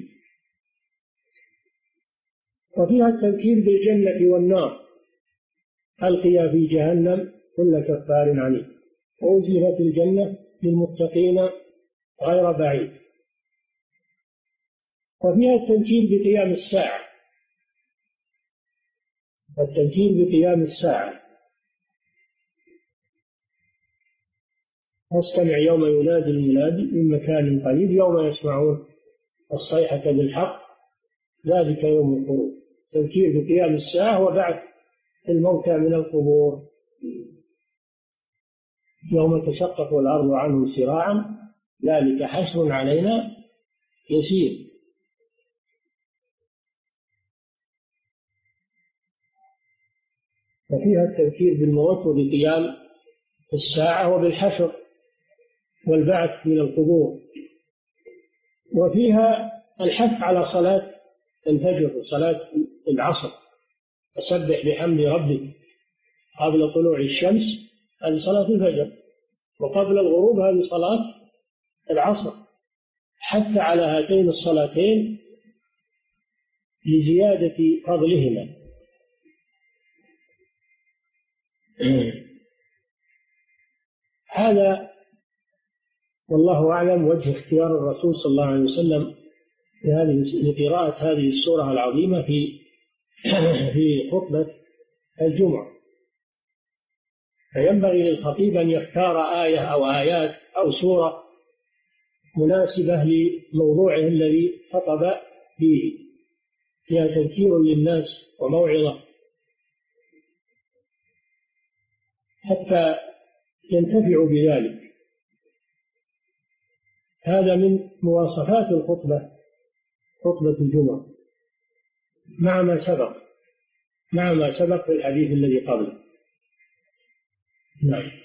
S3: وفيها التذكير بالجنة والنار، ألقي في جهنم كل كفار عنيد وأزلفت الجنة للمتقين غير بعيد. وفيها التذكير بقيام الساعة، واستمع يوم ينادي المنادي من مكان قريب يوم يسمعون الصيحة بالحق ذلك يوم الخروج. تذكير بقيام الساعة وبعث الموتى من القبور يوم تشقق الأرض عنهم سراعا ذلك حشر علينا يسير. وفيها التذكير بالموت وبقيام الساعة وبالحشر والبعث من القبور. وفيها الحث على صلاة الفجر وصلاة العصر، فسبح بحمد ربك قبل طلوع الشمس هذه صلاة الفجر، وقبل الغروب هذه صلاة العصر، حتى على هاتين الصلاتين لزيادة فضلهما. هذا والله أعلم وجه اختيار الرسول صلى الله عليه وسلم لقراءة هذه السورة العظيمة في في خطبة الجمعة، فينبغي للخطيب أن يختار آية أو آيات أو سورة مناسبة لموضوعه الذي خطب فيه، فيها تذكير للناس وموعظة حتى ينتفعوا بذلك. هذا من مواصفات الخطبة، خطبة الجمعة، مع ما سبق في الحديث الذي قبله. نعم.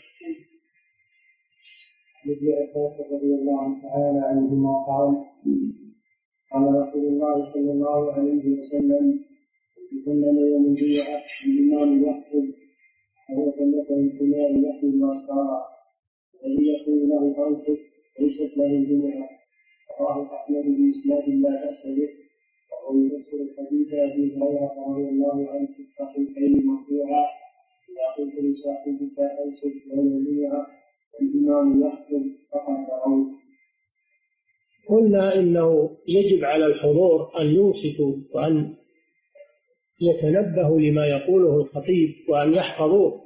S2: ابن عباس رضي الله تعالى عنهما قال قال رسول الله صلى الله عليه وسلم: يتكلم يوم الجمعة الإمام يخطب وهو كمثل الحمار يحمل أسفارا الذي يقول له أنصت ليست له الجمعة. رواه أحمد بإسناد لا بأس به، وهو يفسر الحديث أبي هريرة رضي الله عنه في الصحيحين مرفوعا: إذا قلت لصاحبك أنصت يوم الجمعة والإمام يخطب فقد ترون.
S3: قلنا إنه يجب على الحضور أن ينصتوا وأن يتنبهوا لما يقوله الخطيب وأن يحفظوه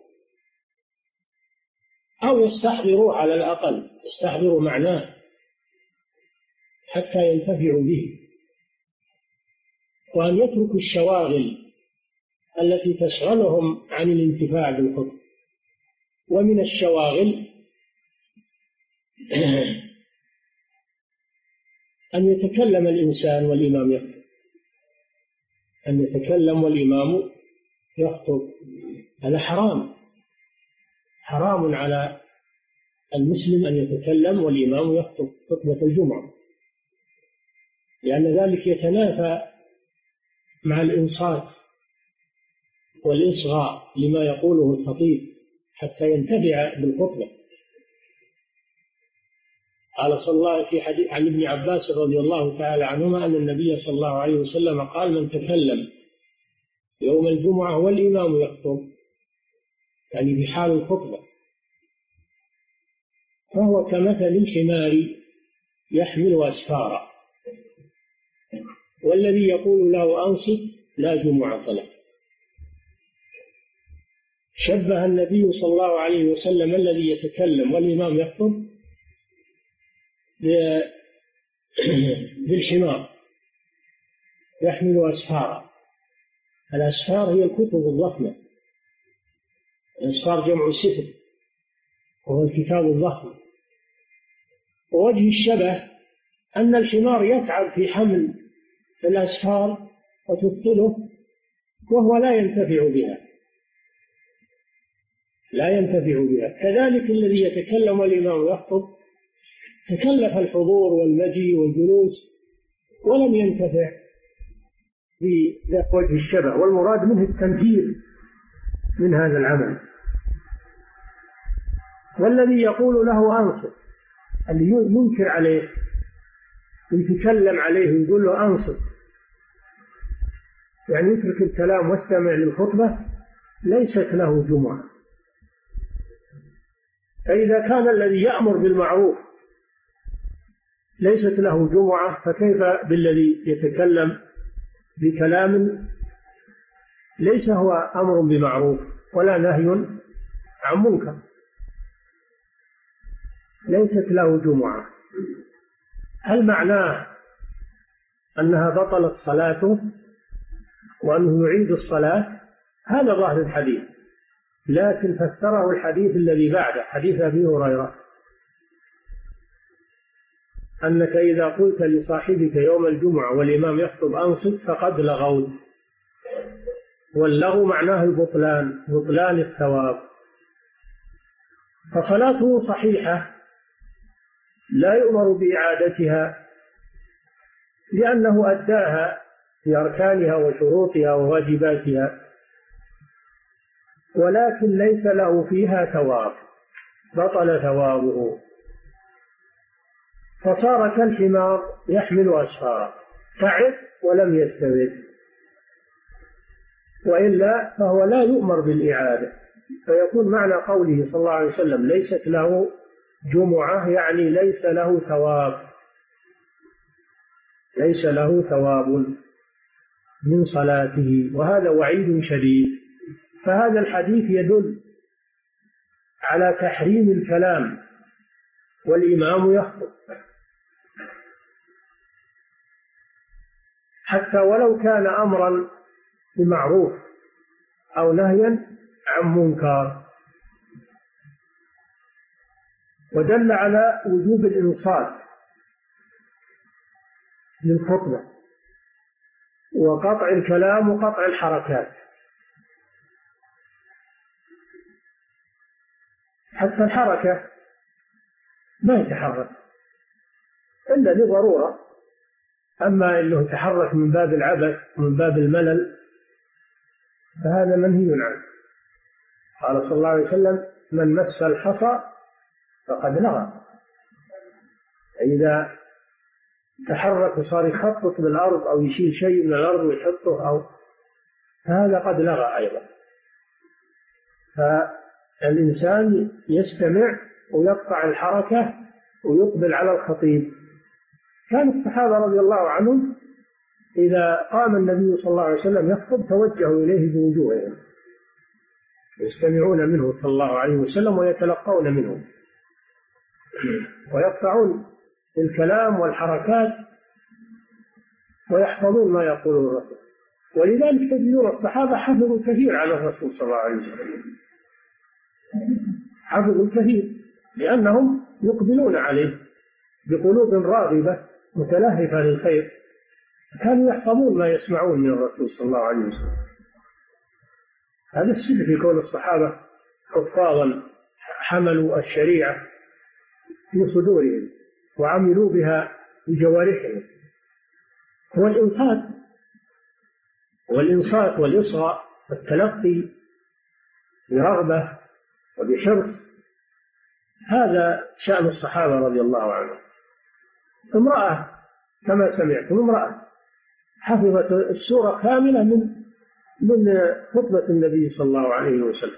S3: أو يستحضروا، على الأقل يستحضروا معناه حتى ينتفعوا به، وأن يتركوا الشواغل التي تشغلهم عن الانتفاع بالخطبة. ومن الشواغل أن يتكلم الإنسان والإمام يخطب، أن يتكلم والإمام يخطب، هذا حرام على المسلم أن يتكلم والإمام يخطب خطبة الجمعة، لأن ذلك يتنافى مع الإنصات والإصغاء لما يقوله الخطيب حتى ينتفع بالخطبة. قال صلى الله في حديث عن ابن عباس رضي الله تعالى عنهما أن النبي صلى الله عليه وسلم قال: من تكلم يوم الجمعة والإمام يخطب، يعني في حال الخطبة، فهو كمثل الحمار يحمل أسفارا والذي يقول له أنصت لا جمعة له. شبه النبي صلى الله عليه وسلم الذي يتكلم والإمام يخطب بالحمار يحمل أسفارا. الأسفار هي الكتب الضخمة، الأسفار جمع سفر وهو الكتاب الضخم. ووجه الشبه أن الحمار يتعب في حمل الأسفار وتثقله وهو لا ينتفع بها، كذلك الذي يتكلم والإمام يخطب تكلف الحضور والمجيء والجلوس ولم ينتفع بذات وجه الشبه، والمراد منه التنفير من هذا العمل. والذي يقول له أنصت، اللي ينكر عليه يتكلم عليه ويقول له أنصت، يعني يترك الكلام واستمع للخطبة، ليست له جمعة. فإذا كان الذي يأمر بالمعروف ليست له جمعة، فكيف بالذي يتكلم بكلام ليس هو أمر بمعروف ولا نهي عن منكر؟ ليست له جمعة. هل معناه أنها بطلت صلاته وأنه يعيد الصلاة؟ هذا ظاهر الحديث، لكن فسره الحديث الذي بعده، حديث أبي هريرة، أنك إذا قلت لصاحبك يوم الجمعة والإمام يخطب أنصت فقد لغوت. واللغو معناه البطلان، بطلان الثواب. فصلاته صحيحة لا يؤمر بإعادتها لأنه أداها في أركانها وشروطها وواجباتها، ولكن ليس له فيها ثواب، بطل ثوابه، فصار كالحمار يحمل أسفارا، تعب ولم يستبد، وإلا فهو لا يؤمر بالإعادة. فيكون معنى قوله صلى الله عليه وسلم ليست له جمعة، يعني ليس له ثواب، ليس له ثواب. من صلاته، وهذا وعيد شديد. فهذا الحديث يدل على تحريم الكلام والإمام يخطب، حتى ولو كان أمرا بمعروف أو نهيا عن منكر. ودل على وجوب الإنصات للخطبة وقطع الكلام وقطع الحركات، حتى الحركة ما يتحرك إلا لضرورة، أما إنه يتحرك من باب العبث ومن باب الملل فهذا منهي عنه. قال صلى الله عليه وسلم: من مس الحصى فقد لغى. إذا تحرك وصار يخطط بالأرض أو يشيل شيء من الأرض ويحطه فهذا قد لغى أيضا. فالإنسان يستمع ويقطع الحركة ويقبل على الخطيب. كان الصحابة رضي الله عنهم إذا قام النبي صلى الله عليه وسلم يخطب توجهوا إليه بوجوههم، يستمعون منه صلى الله عليه وسلم ويتلقون منه، ويقطعون الكلام والحركات ويحفظون ما يقوله الرسول. ولذلك تجدون الصحابة حفظوا كثير على الرسول صلى الله عليه وسلم، حفظوا كثير لأنهم يقبلون عليه بقلوب راغبة متلهفة للخير، كانوا يحفظون ما يسمعون من الرسول صلى الله عليه وسلم. هذا السر في كون الصحابة حفاظا حملوا الشريعة في صدورهم وعملوا بها بجوارحهم. هو الإنصات والإصغاء والتلقي برغبة وبحرص، هذا شأن الصحابة رضي الله عنهم. امرأة كما سمعتم، امرأة حفظت السورة كاملة من خطبة النبي صلى الله عليه وسلم.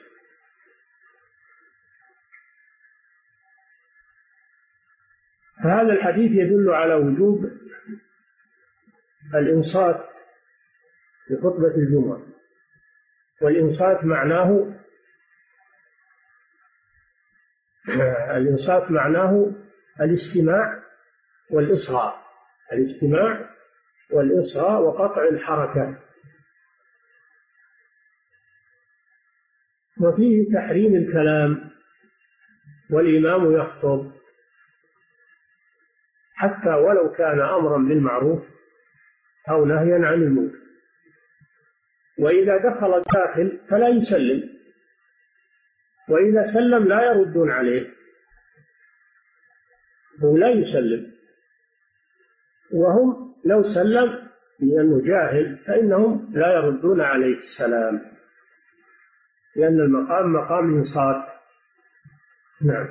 S3: فهذا الحديث يدل على وجوب الإنصات في خطبة الجمعة. والإنصات معناه الاستماع والإصغاء، الاستماع والإصغاء وقطع الحركة. وفيه تحريم الكلام والإمام يخطب، حتى ولو كان أمرا بالمعروف أو نهيا عن المنكر. وإذا دخل الداخل فلا يسلم، وإذا سلم لا يردون عليه، هو لا يسلم، وهم لو سلم لأنه جاهل فإنهم لا يردون عليه السلام، لأن المقام مقام إنصات. نعم.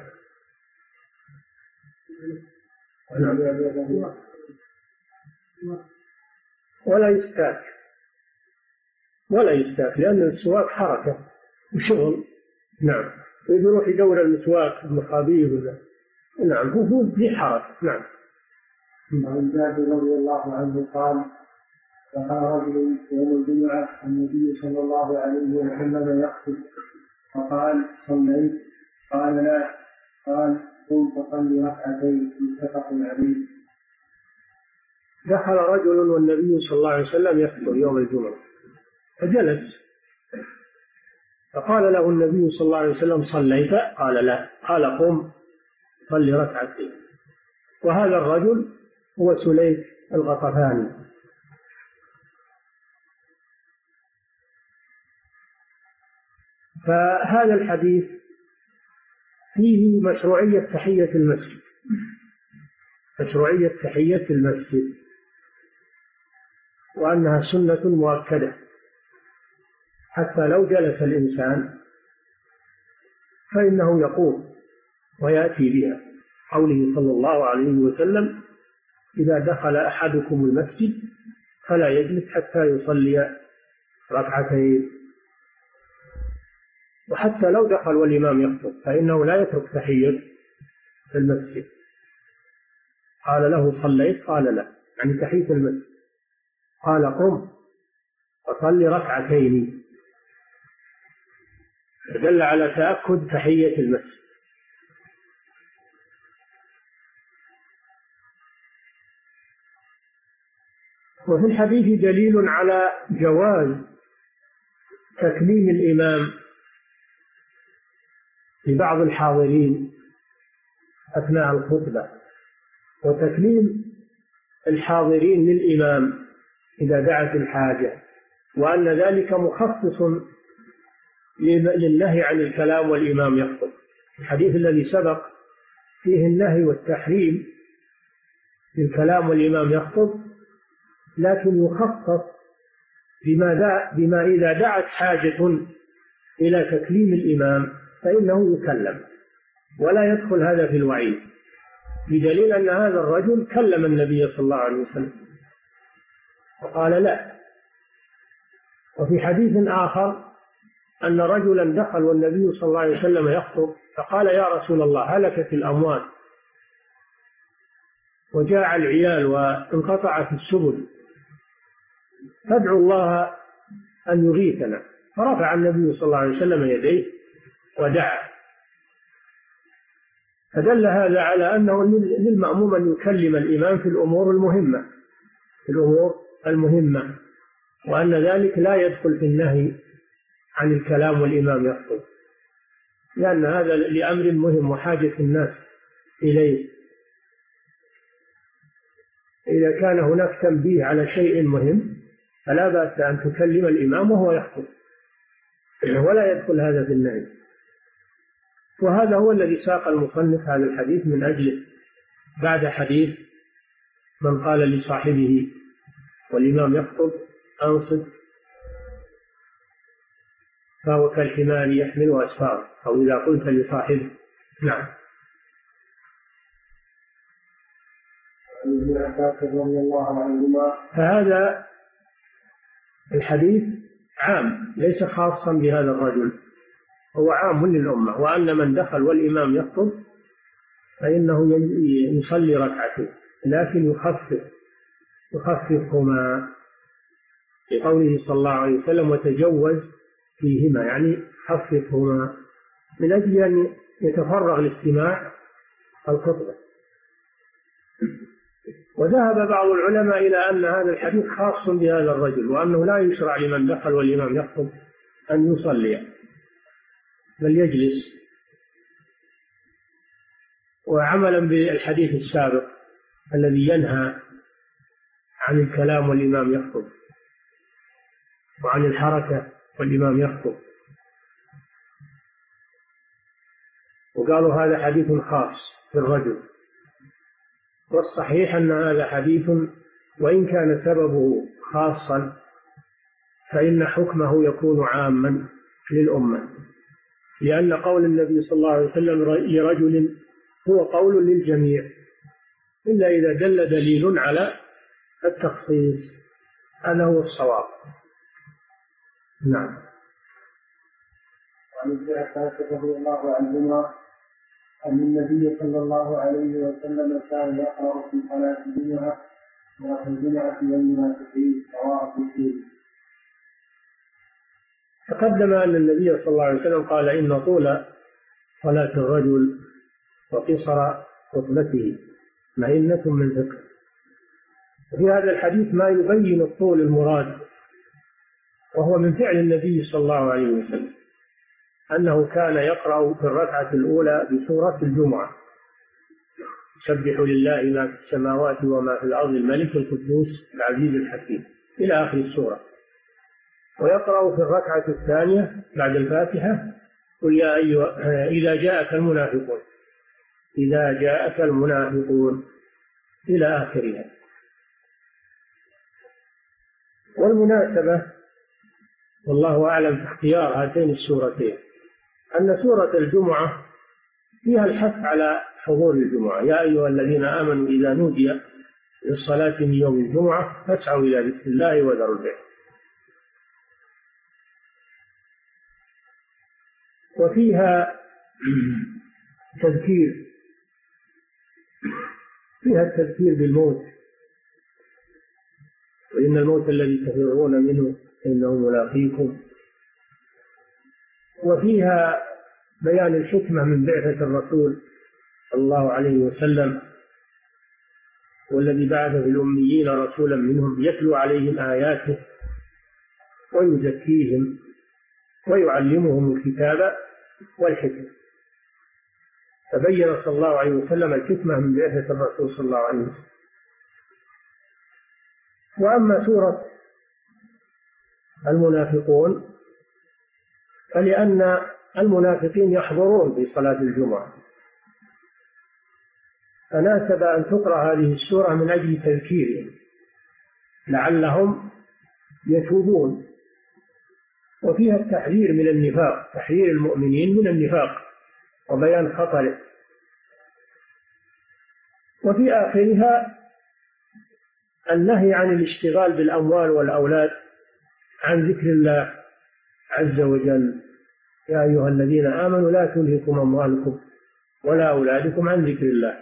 S3: ولا يستاك لأن السواك حركة وشغل. نعم. يروح يدور المسواك المخابير. نعم، هو في حركة. نعم.
S2: عن جابر رضي الله عنه قال: دخل رجل يوم الجمعة النبي صلى الله عليه وسلم يخطب فقال: صليت؟ قال: لا. قال: قم فصل ركعتين. متفق عليه.
S3: دخل رجل والنبي صلى الله عليه وسلم يخطب يوم الجمعة فجلس، فقال له النبي صلى الله عليه وسلم: صليت؟ قال: لا. قال: قم صل ركعتين. وهذا الرجل هو سليك الغطفاني. فهذا الحديث فيه مشروعية تحية المسجد، مشروعية تحية المسجد، وأنها سنة مؤكدة، حتى لو جلس الإنسان فإنه يقوم ويأتي بها. قوله صلى الله عليه وسلم: إذا دخل أحدكم المسجد فلا يجلس حتى يصلي ركعتين. وحتى لو دخل والإمام يخطب فإنه لا يترك تحية في المسجد. قال له: صليت؟ قال: لا، يعني تحية المسجد. قال: قم فصل ركعتين، دل على تأكد تحية المسجد. وفي الحديث دليل على جواز تكليم الإمام لبعض الحاضرين أثناء الخطبة، وتكليم الحاضرين للإمام إذا دعت الحاجة، وأن ذلك مخصص للنهي عن الكلام والإمام يخطب. الحديث الذي سبق فيه النهي والتحريم للكلام والإمام يخطب، لكن يخصص بما إذا دعت حاجة إلى تكليم الإمام فإنه يكلم، ولا يدخل هذا في الوعيد، بدليل أن هذا الرجل كلم النبي صلى الله عليه وسلم وقال لا. وفي حديث آخر أن رجلا دخل والنبي صلى الله عليه وسلم يخطب فقال يا رسول الله هلكت الأموال وجاع العيال وانقطعت السبل، فادعوا الله أن يغيثنا. فرفع النبي صلى الله عليه وسلم يديه ودعا. فدل هذا على أنه للمأموم أن يكلم الإمام في الأمور المهمة، وأن ذلك لا يدخل في النهي عن الكلام والإمام يخطب، لأن هذا لأمر مهم وحاجة الناس إليه. إذا كان هناك تنبيه على شيء مهم فلا بأس أن تكلم الإمام وهو يخطب، ولا يدخل هذا في النهي. وهذا هو الذي ساق المصنف هذا الحديث من أجله بعد حديث من قال لصاحبه والإمام يخطب أنصت فهو كالحمار يحمل أسفاره، أو إذا قلت لصاحبه. نعم.
S2: ابن عباس رضي الله عنهما.
S3: فهذا الحديث عام ليس خاصا بهذا الرجل، هو عام للأمة، وأن من دخل والإمام يخطب فإنه يصلي ركعتين، لكن يخففهما لقوله صلى الله عليه وسلم وتجوز فيهما، يعني خففهما من أجل أن يتفرغ لاستماع الخطبة. وذهب بعض العلماء إلى أن هذا الحديث خاص بهذا الرجل، وأنه لا يشرع لمن دخل والإمام يخطب أن يصلي بل يجلس، وعملا بالحديث السابق الذي ينهى عن الكلام والإمام يخطب وعن الحركة والإمام يخطب، وقالوا هذا حديث خاص بالرجل. والصحيح أن هذا حديث وإن كان سببه خاصا فإن حكمه يكون عاما للأمة، لأن قول النبي صلى الله عليه وسلم لرجل هو قول للجميع إلا إذا دل دليل على التخصيص، هذا هو الصواب. نعم.
S2: وعن ابن عباس رضي الله عنهما أن النبي صلى الله عليه وسلم كان يقرأ في صلاة الجمعة وفي الجمعة والمنافقين رواه مسلم.
S3: تقدم أن النبي صلى الله عليه وسلم قال إن طول صلاة الرجل وقصر خطبته مئنة من ذكر. في هذا الحديث ما يبين الطول المراد، وهو من فعل النبي صلى الله عليه وسلم أنه كان يقرأ في الركعة الأولى بسورة الجمعة يسبح لله ما في السماوات وما في الأرض الملك القدوس العزيز الحكيم إلى آخر السورة، ويقرأ في الركعة الثانية بعد الفاتحة قل يا أيها إذا جاءك المنافقون إذا جاءك المنافقون إلى آخرها. والمناسبة والله أعلم في اختيار هاتين السورتين أن سورة الجمعة فيها الحث على حضور الجمعة، يا أيها الذين آمنوا إذا نودي للصلاة من يوم الجمعة فاسعوا إلى ذكر الله وذروا البيع. وفيها تذكير، فيها التذكير بالموت، وإن الموت الذي تفرون منه إنه ملاقيكم. وفيها بيان الحكمة من بعثة الرسول صلى الله عليه وسلم، والذي بعث في الأميين رسولا منهم يتلو عليهم آياته ويزكيهم ويعلمهم الكتاب والحكمة. فبين صلى الله عليه وسلم الحكمة من بعثة الرسول صلى الله عليه وسلم. وأما سورة المنافقون فلأن المنافقين يحضرون في صلاة الجمعة، فناسب أن تقرأ هذه السورة من أجل تذكيرهم لعلهم يتوبون. وفيها التحذير من النفاق، تحذير المؤمنين من النفاق وبيان خطره. وفي آخرها النهي عن الاشتغال بالأموال والأولاد عن ذكر الله عز وجل. يا أيها الذين آمنوا لا تلهكم أموالكم ولا أولادكم عن ذكر الله.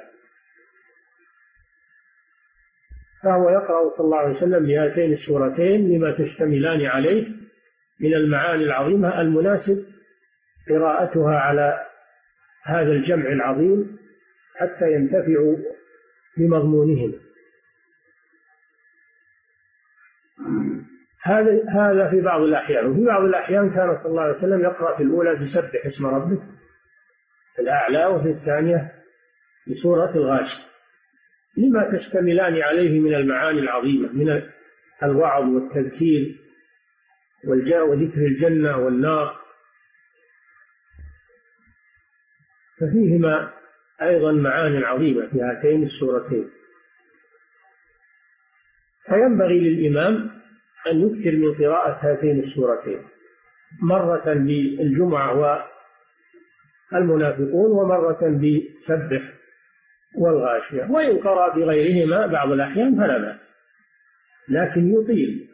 S3: فهو يقرأ صلى الله عليه وسلم بهاتين السورتين لما تشتملان عليه من المعاني العظيمة المناسب قراءتها على هذا الجمع العظيم حتى ينتفعوا بمضمونهم. هذا في بعض الأحيان. وفي بعض الأحيان كان صلى الله عليه وسلم يقرأ في الأولى بسبح اسم ربك في الأعلى، وفي الثانية بسورة الغاشية لما تشتملان عليه من المعاني العظيمة من الوعظ والتذكير وذكر الجنة والنار. ففيهما أيضا معاني عظيمة في هاتين السورتين. فينبغي للإمام أن يكثر من قراءة هاتين السورتين، مرة بالجمعة والمنافقون ومرة بسبح والغاشية. وإن قرأ بغيرهما بعض الأحيان فلا بأس، لكن يطيل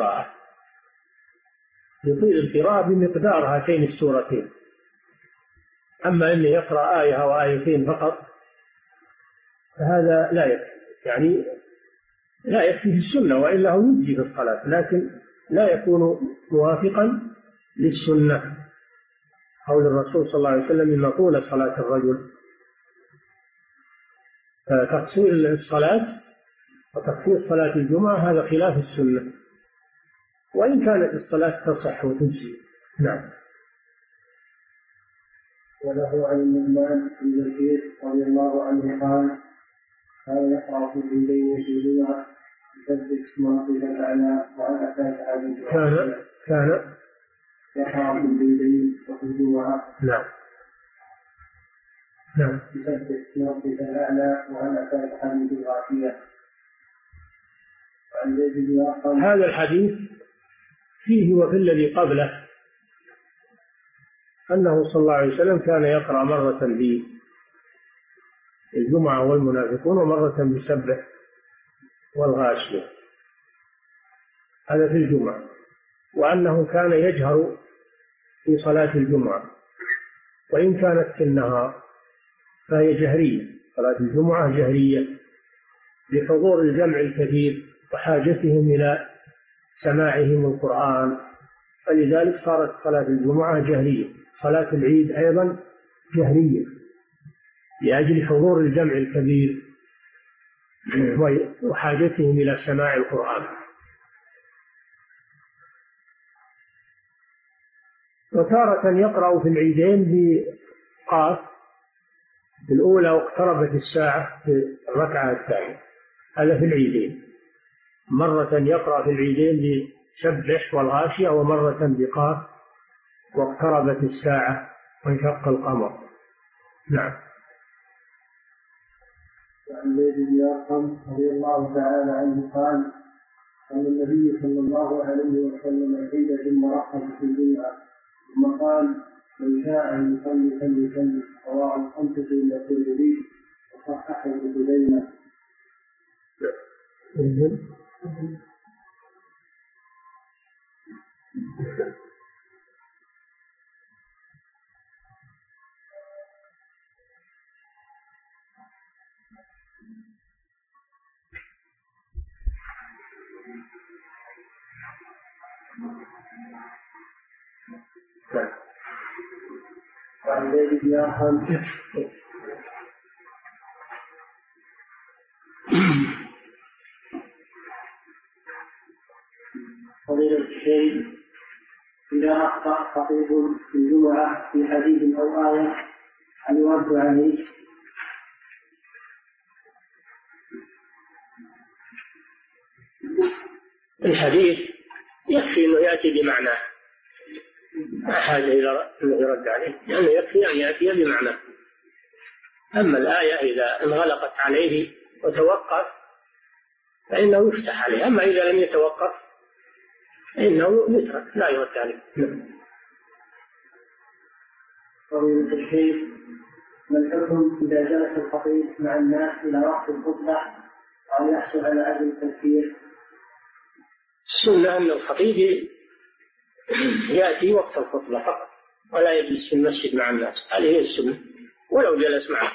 S3: القراءة بمقدار هاتين السورتين. أما أن يقرأ آية أو آيتين فقط فهذا لا يكفي، يعني لا يكفي في السنة، وإلا هو يجزي في الصلاة، لكن لا يكون موافقا للسنة. قول الرسول صلى الله عليه وسلم إن طول صلاة الرجل. تقصير الصلاة وتقصير صلاة الجمعة هذا خلاف السنة، وإن كانت الصلاة تصح وتجزي. نعم.
S2: وله عن النعمان بن بشير رضي الله عنه قال كان يقرأ في الليل الجمعة يسبح اسم ربك الأعلى وأنا فاتحة
S3: كان
S2: يقرأ في الليل وفي الجمعة
S3: نعم
S2: يسبح اسم ربك الأعلى وأنا فاتحة بالغاشية.
S3: هذا الحديث فيه وفي الذي قبله أنه صلى الله عليه وسلم كان يقرأ مرة بالجمعة والمنافقون ومرة بسبح والغاشية، هذا في الجمعة. وأنه كان يجهر في صلاة الجمعة، وإن كانت في النهار فهي جهرية. صلاة الجمعة جهرية لحضور الجمع الكثير وحاجتهم إلى سماعهم القرآن، فلذلك صارت صلاة الجمعة جهرية. صلاة العيد أيضا جهرية لأجل حضور الجمع الكبير وحاجتهم إلى سماع القرآن. وتارة يقرأ في العيدين بقاف في الأولى واقتربت الساعة في الركعة الثانية، هذا في العيدين. مرة يقرأ في العيدين بسبح والغاشية، ومرة بقاف واقتربت الساعة وانشق القمر. نعم.
S2: وعن زيد بن أرقم رضي الله تعالى عنه قال أن النبي صلى الله عليه وسلم عيد ثم رقص في الجمعة ثم قال من شاء أن يصلي فليصلي، رواه الخمسة إلا الترمذي وصححه ابن خزيمة. وعن زيد بن أرقم فضيلة الشيخ إذا أخطأ خطيب في الجمعة في حديث أو آية هل يرد عليه؟
S3: الحديث يكفي أنه يأتي بمعنى، ما حاجة إلى أنه يرد عليه، لأنه يكفي أن يأتي بمعنى. أما الآية إذا انغلقت عليه وتوقف فإنه يفتح عليه، أما إذا لم يتوقف فإنه يترك لا يرد عليه.
S2: فضيلة الشيخ ما الحكم إذا جلس الخطيب مع الناس إلى وقت الخطبة أو يحصل على أجل التكفير؟
S3: السنة أن الخطيب يأتي وقت الخطبة فقط ولا يجلس في المسجد مع الناس، هذه هي السنة ولو جلس معه.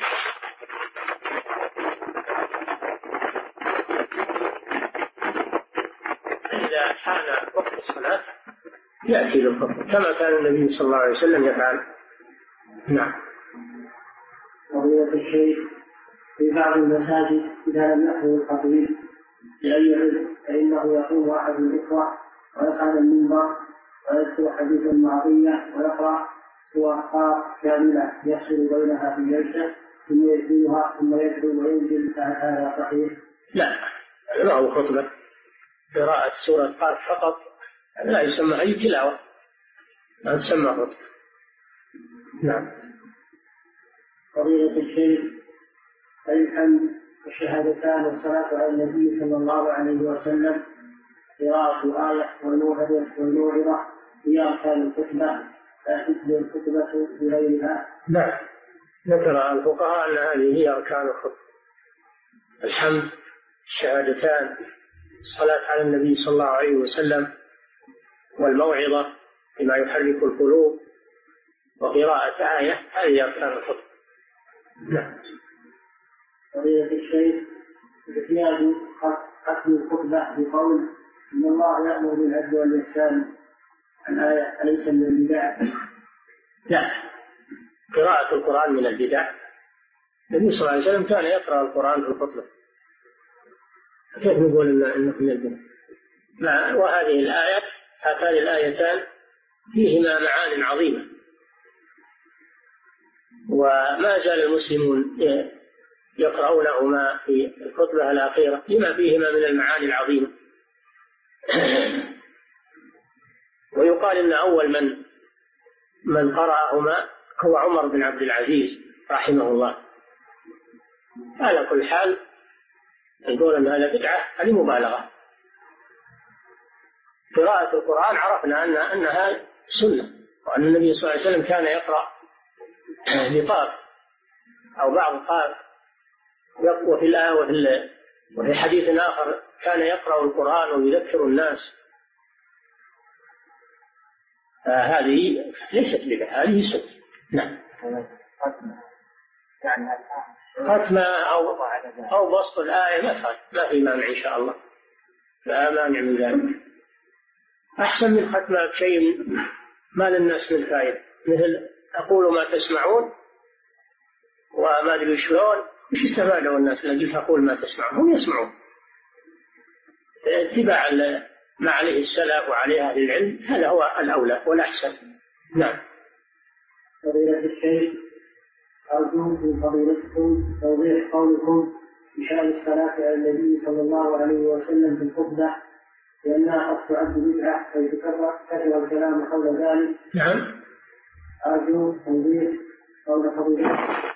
S3: إذا حان وقت الصلاة يأتي للخطبة كما كان النبي صلى الله عليه وسلم يفعل. نعم.
S2: فضيلة الشيخ في بعض المساجد إذا لم يحضر الخطيب لأي علم فإنه يقوم أحد الإخوة ويصعد المنبر ويذكر حديثا معطية ويقرأ سورة كاملة يفصل بينها في الجلسة ثم يكملها ثم يدعو وينزل. هذا صحيح؟
S3: لا، ما هو خطبة. قراءة سورة قاف فقط لا يسمى أي تلاوة، لا تسمى خطبة. نعم.
S2: فضيلة الشيخ الحمد والشهادتان والصلاة على النبي صلى الله عليه وسلم قراءة آية والموعظة هي أركان الخطبة لا تجزي الخطبة بغيرها؟
S3: نعم، ذكر الفقهاء أن هذه هي أركان الخطبة: الحمد، الشهادتان، الصلاة على النبي صلى الله عليه وسلم، والموعظة بما يحرك القلوب، وقراءة آية. هذه أركان الخطبة. نعم.
S2: فضيلة الشيخ احتياج ختم الخطبة بقول إن الله يأمر بالعدل والإحسان، الآية أليس من البدع؟
S3: لا، قراءة القرآن من البدع. النبي صلى الله عليه وسلم كان يقرأ القرآن في الخطبة، كيف نقول إنه من البدع؟ وهذه الآية، هاتان الآيتان فيهما معان عظيمة، وما زال المسلمون يقرؤونهما في الخطبة الأخيرة لما فيهما من المعاني العظيمة. ويقال إن أول من قرأهما هو عمر بن عبد العزيز رحمه الله. على كل حال يقول أن هذا بدعة، هذه مبالغة. قراءة القرآن عرفنا أنها سنة، وأن النبي صلى الله عليه وسلم كان يقرأ بقاف أو بعض قاف، وفي الآية وفي حديث آخر كان يقرأ القرآن ويذكر الناس. هذه ليست بدعة، هذه سنة. نعم. ختمة أو بسط الآية ما في مانع إن شاء الله، لا مانع من ذلك. أحسن من ختمة شيء ما للناس من فائدة، مثل أقول ما تسمعون وما أدري شلون، وش استفادوا الناس لأجل أقول ما تسمعون؟ هم يسمعون. اتباع ما عليه السلف وعليه أهل العلم هذا هو الأولى والأحسن. نعم.
S2: فضيلة الشيخ أرجو من فضيلتكم توضيح قولكم بشأن الصلاة على النبي صلى الله عليه وسلم في الخطبة لأنها قد تعد بدعة كثر الكلام حول ذلك.
S3: نعم.
S2: أرجو توضيح قول فضيلتكم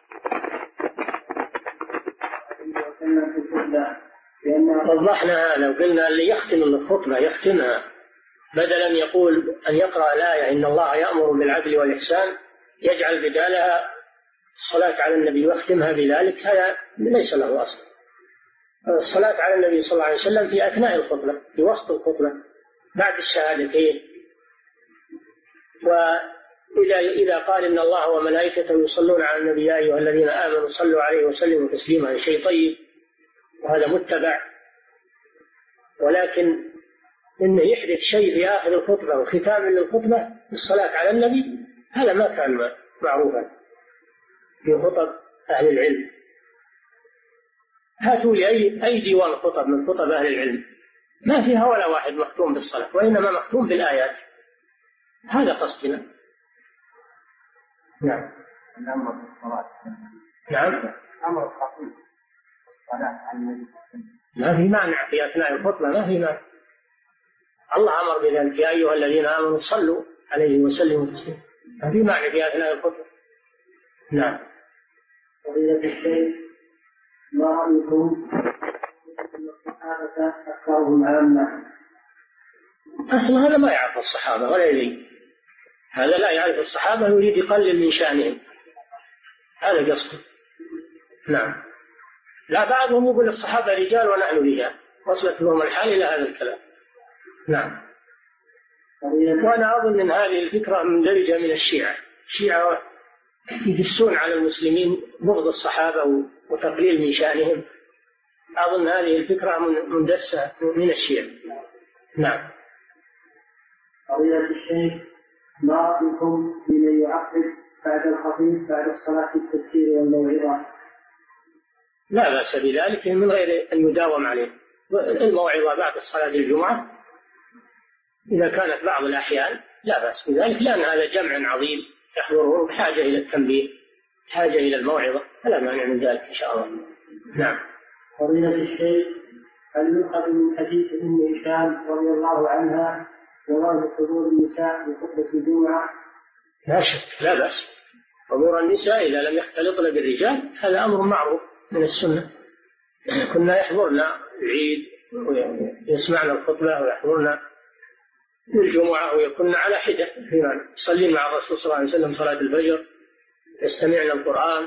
S2: في الخطبة لأنها
S3: وضحنا هذا وقلنا اللي يختم الخطبة يختمها بدلا يقول أن يقرأ الآية إن الله يأمر بالعدل والإحسان يجعل بدالها الصلاة على النبي واختمها بذلك، هذا ليس له أصل. الصلاة على النبي صلى الله عليه وسلم في أثناء الخطبة، في وسط الخطبة بعد الشهادتين. وإذا قال إن الله وملائكته يصلون على النبي يا أيها الذين آمنوا صلوا عليه وسلموا تسليما، شيء طيب وهذا متبع، ولكن إنه يحدث شيء في آخر الخطبة وختام للخطبة بالصلاة على النبي، هذا ما كان معروفا في خطب أهل العلم. هاتوا لي أي ديوان خطب من خطب أهل العلم ما فيها ولا واحد مختوم بالصلاة، وإنما مختوم بالآيات. هذا قصدنا. نعم.
S2: الأمر بالصلاة.
S3: نعم.
S2: أمر الخطيب الصلاة على النبي صلى الله عليه وسلم
S3: ما في مانع في أثناء الخطبة، ما في مانع. الله أمر بذلك: يا أيها الذين آمنوا صلوا عليه وسلموا تسليما. ما في مانع في أثناء الخطبة. نعم.
S2: فضيلة الشيخ، ما رأيكم أن الصحابة أكثرهم عامة؟
S3: أصلا هذا ما يعرف الصحابة ولا يدري، هذا لا يعرف الصحابة، يريد يقلل من شأنهم، هذا قصده. نعم. لا، بعضهم يقول الصحابة رجال ونحن رجال، وصلت لهم الحال إلى هذا الكلام. نعم. وأنا أظن أن هذه الفكرة مندرجة من الشيعة يدسون على المسلمين بغض الصحابة وتقليل من شأنهم. أظن هذه الفكرة مندسة من الشيعة. نعم.
S2: فضيلة الشيخ، ما رأيكم بمن يعقد بعد الخطيب بعد الصلاة التذكير والموعظة؟
S3: لا بأس بذلك من غير أن يداوم عليه. الموعظة بعد الصلاة الجمعة إذا كانت بعض الأحيان لا بأس بذلك، لأن هذا جمع عظيم يحضره بحاجة إلى التنبيه، حاجة إلى الموعظة، فلا مانع من ذلك إن شاء الله. نعم.
S2: فضيلة الشيخ، هل يؤخذ من حديث أم هشام رضي الله عنها جواز حضور النساء في خطبة الجمعة؟
S3: لا شك، لا بأس. حضور النساء إذا لم يختلطن بالرجال هذا أمر معروف من السنة. كنا يحضرنا العيد ويسمعنا الخطبة ويحضرنا الجمعة ويكون على حدة، يصلين مع الرسول صلى الله عليه وسلم صلاة الفجر، يستمعنا القرآن،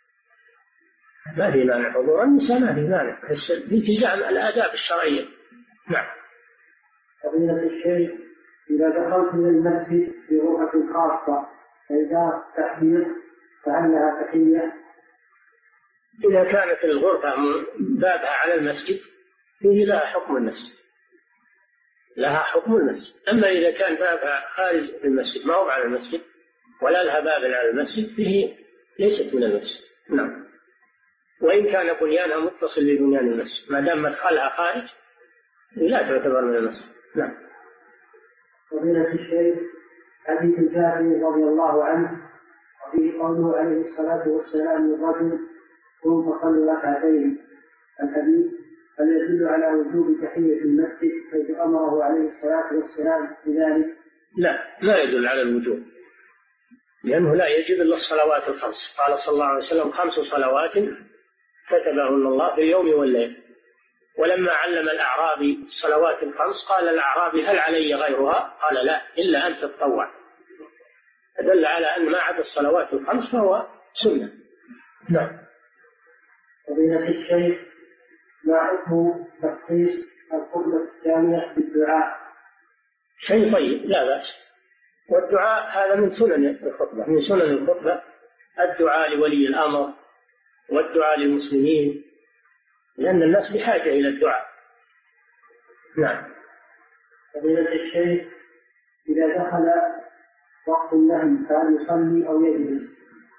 S3: ما في مانع حضور النساء، ما في مانع في التزام الآداب الشرعية. نعم.
S2: فضيلة الشيخ، إذا دخلت إلى المسجد في غرفة خاصة فإذا تحية فهل لها تحية؟
S3: إذا كانت الغرفة بابها على المسجد فيه لها حكم المسجد، لها حكم المسجد. أما إذا كان بابها خارج المسجد ما هو على المسجد ولا لها باب على المسجد فيه ليست من المسجد. نعم. وإن كان بنيانها متصل ببنيان المسجد ما دام مدخلها خارج لا تعتبر من المسجد. نعم.
S2: فضيلة الشيخ، حديث الجابر رضي الله عنه وفيه قوله عليه الصلاة والسلام للرجل قم فصل ركعتين، الحديث هل يدل على وجوب تحية المسجد حيث أمره عليه الصلاة والسلام بذلك؟
S3: لا، ما يدل على الوجوب، لأنه لا يجب إلا الصلوات الخمس. قال صلى الله عليه وسلم 5 صلوات كتبهن الله في اليوم والليل. ولما علم الأعرابي الصلوات الخمس قال الأعرابي هل علي غيرها؟ قال لا، إلا أن تتطوع. فدل على أن ما عدا الصلوات الخمس فهو سنة. نعم.
S2: فضيلة الشيخ، ما حكم تخصيص الخطبة الثانية بالدعاء؟
S3: شيء طيب لا بأس، والدعاء هذا من سنن الخطبة، من سنن الخطبة الدعاء لولي الأمر والدعاء للمسلمين، لأن الناس بحاجة إلى الدعاء. نعم.
S2: فضيلة الشيخ، إذا دخل وقت النهي فهل يصلي أو يجلس؟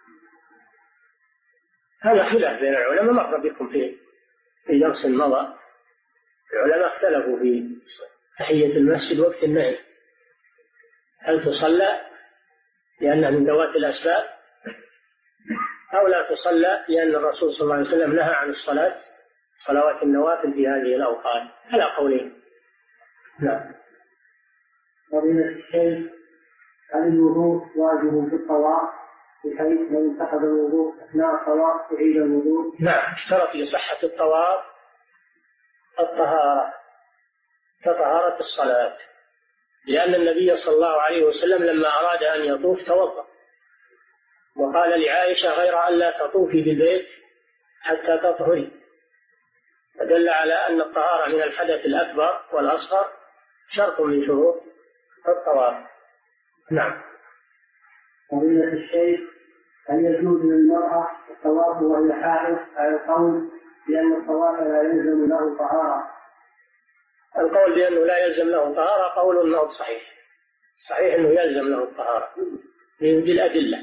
S3: هذا خلاف بين العلماء، مر بكم في درس مضى. العلماء اختلفوا في تحية المسجد وقت النهي، هل تصلى لأنها من ذوات الأسباب أو لا تصلى لأن الرسول صلى الله عليه وسلم نهى عن الصلاة صلوات النوافل في هذه الأوقات. على قولين. نعم.
S2: فضيلة الشيخ، هل الوضوء واجب في الطواف بحيث لو انتقد الوضوء أثناء الطواف يعيد الوضوء؟
S3: نعم، اشترط لصحة الطواف الطهارة كطهارة الصلاة، لأن النبي صلى الله عليه وسلم لما أراد أن يطوف توضأ وقال لعائشة غير أن لا تطوفي بالبيت حتى تطهري، فدل على أن الطهارة من الحدث الأكبر والأصغر شرط من شروط الطواف. نعم.
S2: فضيلة الشيخ، هل يجوز للمرأة الطواف وهي حائض على القول بأن الطواف لا يلزم له طهارة؟
S3: القول بأنه لا يلزم له طهارة قول ما هو صحيح. صحيح أنه يلزم له الطهارة بالأدلة.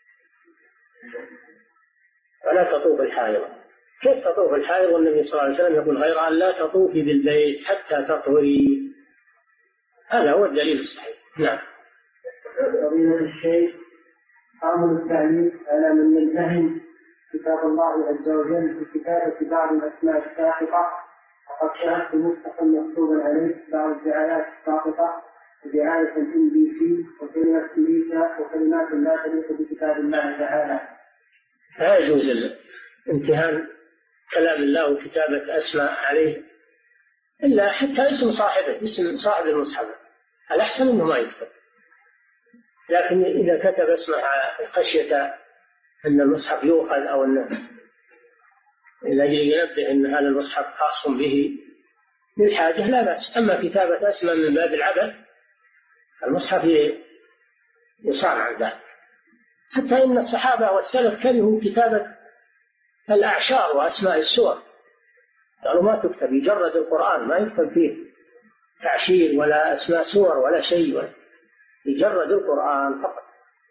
S3: ولا تطوف الحائض. كيف تطوف الحائض والنبي صلى الله عليه وسلم يقول غير أن لا تطوفي بالبيت حتى تطهري؟ هذا هو الدليل الصحيح. نعم.
S2: فضيلة الشيخ، حامل التعليق على من يمتهن كتاب الله عز وجل في كتابة بعض الأسماء الساقطة، وقد شاهدت مصحفا مكتوبا عليه بعض الدعايات الساقطة ودعاية NBC وكلمة أمريكا وكلمات لا تليق بكتاب الله تعالى.
S3: لا يجوز امتهان كلام الله وكتابة أسماء عليه إلا حتى اسم صاحبه، اسم صاحب المصحف الأحسن أنه ما يكتب. لكن إذا كتب اسمه خشية أن المصحف يؤخذ أو أنه لأجل ينبه أن هذا المصحف خاص به للحاجة لا بأس. أما كتابة أسماء من باب العبث المصحف يصان عن ذلك. حتى إن الصحابة والسلف كرهوا كتابة الأعشار وأسماء السور، قالوا ما تكتب، يجرد القرآن ما يكتب فيه تعشير ولا أسماء سور ولا شيء، يجرد القرآن فقط.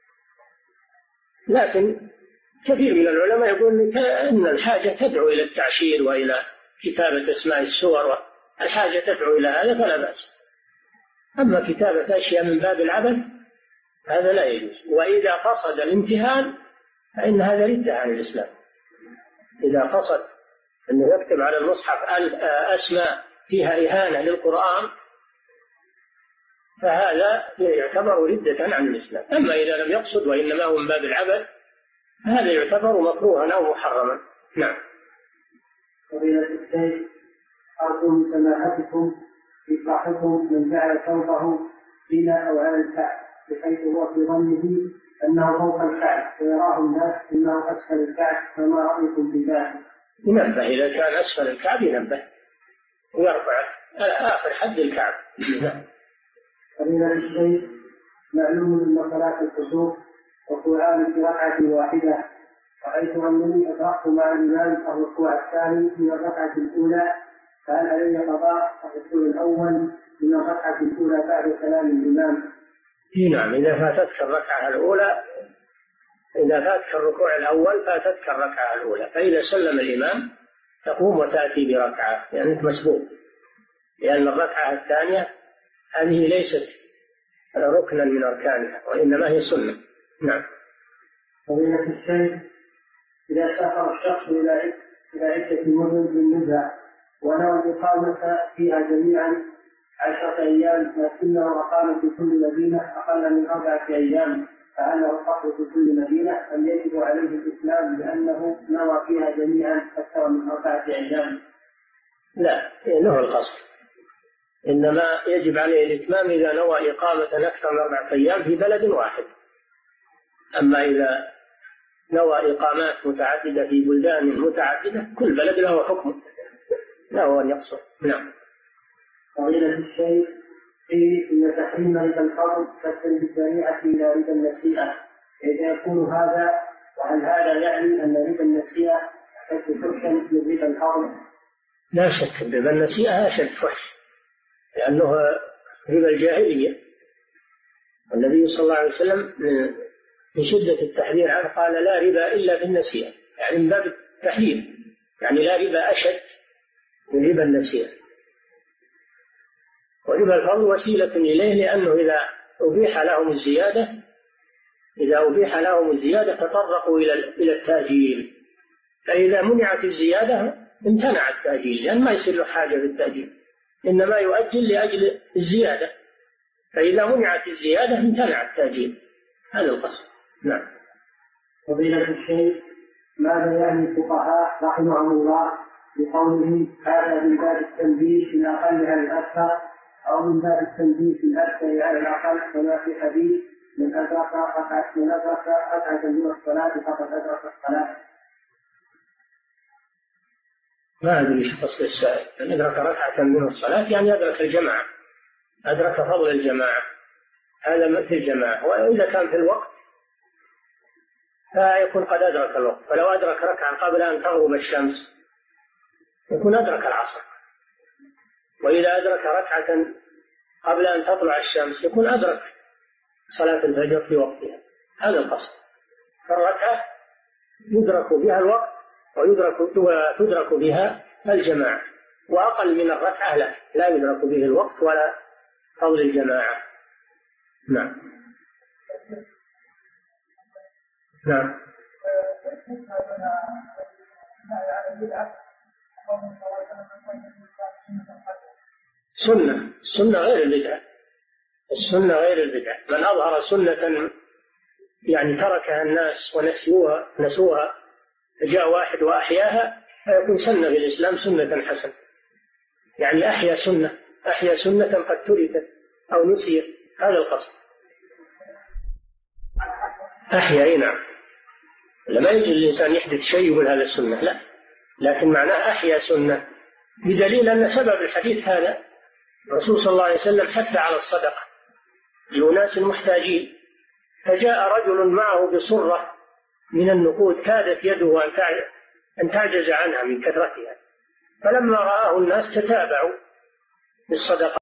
S3: لكن كثير من العلماء يقول إن الحاجة تدعو إلى التعشير وإلى كتابة أسماء السور، الحاجة تدعو إلى هذا فلا بأس. أما كتابة أشياء من باب العبث هذا لا يجوز. وإذا قصد الامتهان فإن هذا ردة عن الإسلام. إذا قصد أنه يكتب على المصحف أسماء فيها إهانة للقرآن فهذا يعتبر ردة عن الإسلام. أما إذا لم يقصد وإنما هو من باب العبث هذا يعتبر مكروها أو محرما. نعم.
S2: فضيلة الشيخ، أرجو من سماحتكم إصلاحكم من جعل ثوبه بنا أو على الكعب بحيث هو في ظنه أنه فوق الكعب ويراه الناس أنه أسفل الكعب، فما رأيكم في ذلك؟
S3: ينبه إذا كان أسفل الكعب ينبه ويرفع آخر حد الكعب.
S2: فضيلة الشيخ، معلوم أن صلاة الكسوف وقرآن في ركعة واحدة، رأيت أنني أدركت مع الإمام الركوع الثاني من الركعة الأولى، فهل علي قضاء الركوع الأول من الركعة الأولى بعد سلام الإمام؟
S3: نعم، إذا فاتتك الركعة الأولى، إذا فاتك الركوع الأول فاتتك الركعة الأولى، فإذا سلم الإمام تقوم وتأتي بركعة لأنك مسبوق، لأن الركعة الثانية هذه ليست ركنا من أركانها وإنما هي سنة. نعم.
S2: فضيلة الشيخ، إذا سافر الشخص إلى عدة مدن بالنزع ونوى الإقامة فيها جميعا 10 أيام، لكنه أقام في كل مدينة أقل من 4 أيام، فهل له القصر في كل مدينة أم يجب عليه الإسلام لأنه نوى فيها جميعا أكثر من 4 أيام؟
S3: لا، له القصر، إنما يجب عليه الإتمام إذا نوى إقامة أكثر من 4 أيام في بلد واحد. أما إذا نوى إقامات متعددة في بلدان متعددة كل بلد له حكم، له أن يقصر. نعم.
S2: فضيلة الشيخ، قيل إن تحريم ربا الفضل سدا بالذريعة إلى ربا النسيئة، كيف يكون هذا؟ وهل هذا يعني أن ربا النسيئة أشد فحشا من ربا الفضل؟
S3: لا شك أن ربا النسيئة أشد فحش، لأنه ربا الجاهلية. النبي صلى الله عليه وسلم من شدة التحذير عنه قال لا ربا إلا بالنسيئة، يعني من باب التحذير، يعني لا ربا أشد من ربا النسيئة. وربا الفضل وسيلة إليه، لأنه إذا أبيح لهم الزيادة تطرقوا إلى التأجيل، فإذا منعت الزيادة امتنع التأجيل، لأن ما يصير له حاجة بالتأجيل، إنما يؤجل لأجل الزيادة، فإذا منعت الزيادة امتنع التأجيل. هذا القصد. نعم.
S2: فضيلة الشيخ، ماذا يعني الفقهاء رحمهم الله بقوله هذا من باب التنبيه في الأقل على الأكثر، أو من باب التنبيه في الأكثر على الأقل، كما في حديث من أدرك ركعة من الصلاة فقد أدرك الصلاة؟
S3: ما أدري ايش قصد السائل. من أدرك ركعة من الصلاة يعني أدرك الجماعة، أدرك فضل الجماعة، هذا مثل الجماعة. وإذا كان في الوقت فيكون قد أدرك الوقت، فلو أدرك ركعة قبل أن تغرب الشمس يكون أدرك العصر. وإذا أدرك ركعة قبل أن تطلع الشمس يكون أدرك صلاة الفجر في وقتها. هذا القصد. فالركعة يدرك بها الوقت وتدرك بها الجماعة، وأقل من الركعة لا يدرك به الوقت ولا فضل الجماعة. نعم. نعم. السنة غير البدعة. السنة غير البدعة. من أظهر سنة يعني تركها الناس ونسوها جاء واحد وأحياها فيكون سنة في الإسلام سنة حسنة. يعني أحيا سنة قد تركت أو نسيت. هذا القصد. أحيا. نعم. لما يجي الإنسان يحدث شيء يقول هذا السنة، لا، لكن معناه أحيا سنة، بدليل أن سبب الحديث هذا الرسول صلى الله عليه وسلم حث على الصدقة لأناس محتاجين، فجاء رجل معه بصرة من النقود كادت يده أن تعجز عنها من كثرتها، فلما رآه الناس تتابعوا بالصدقة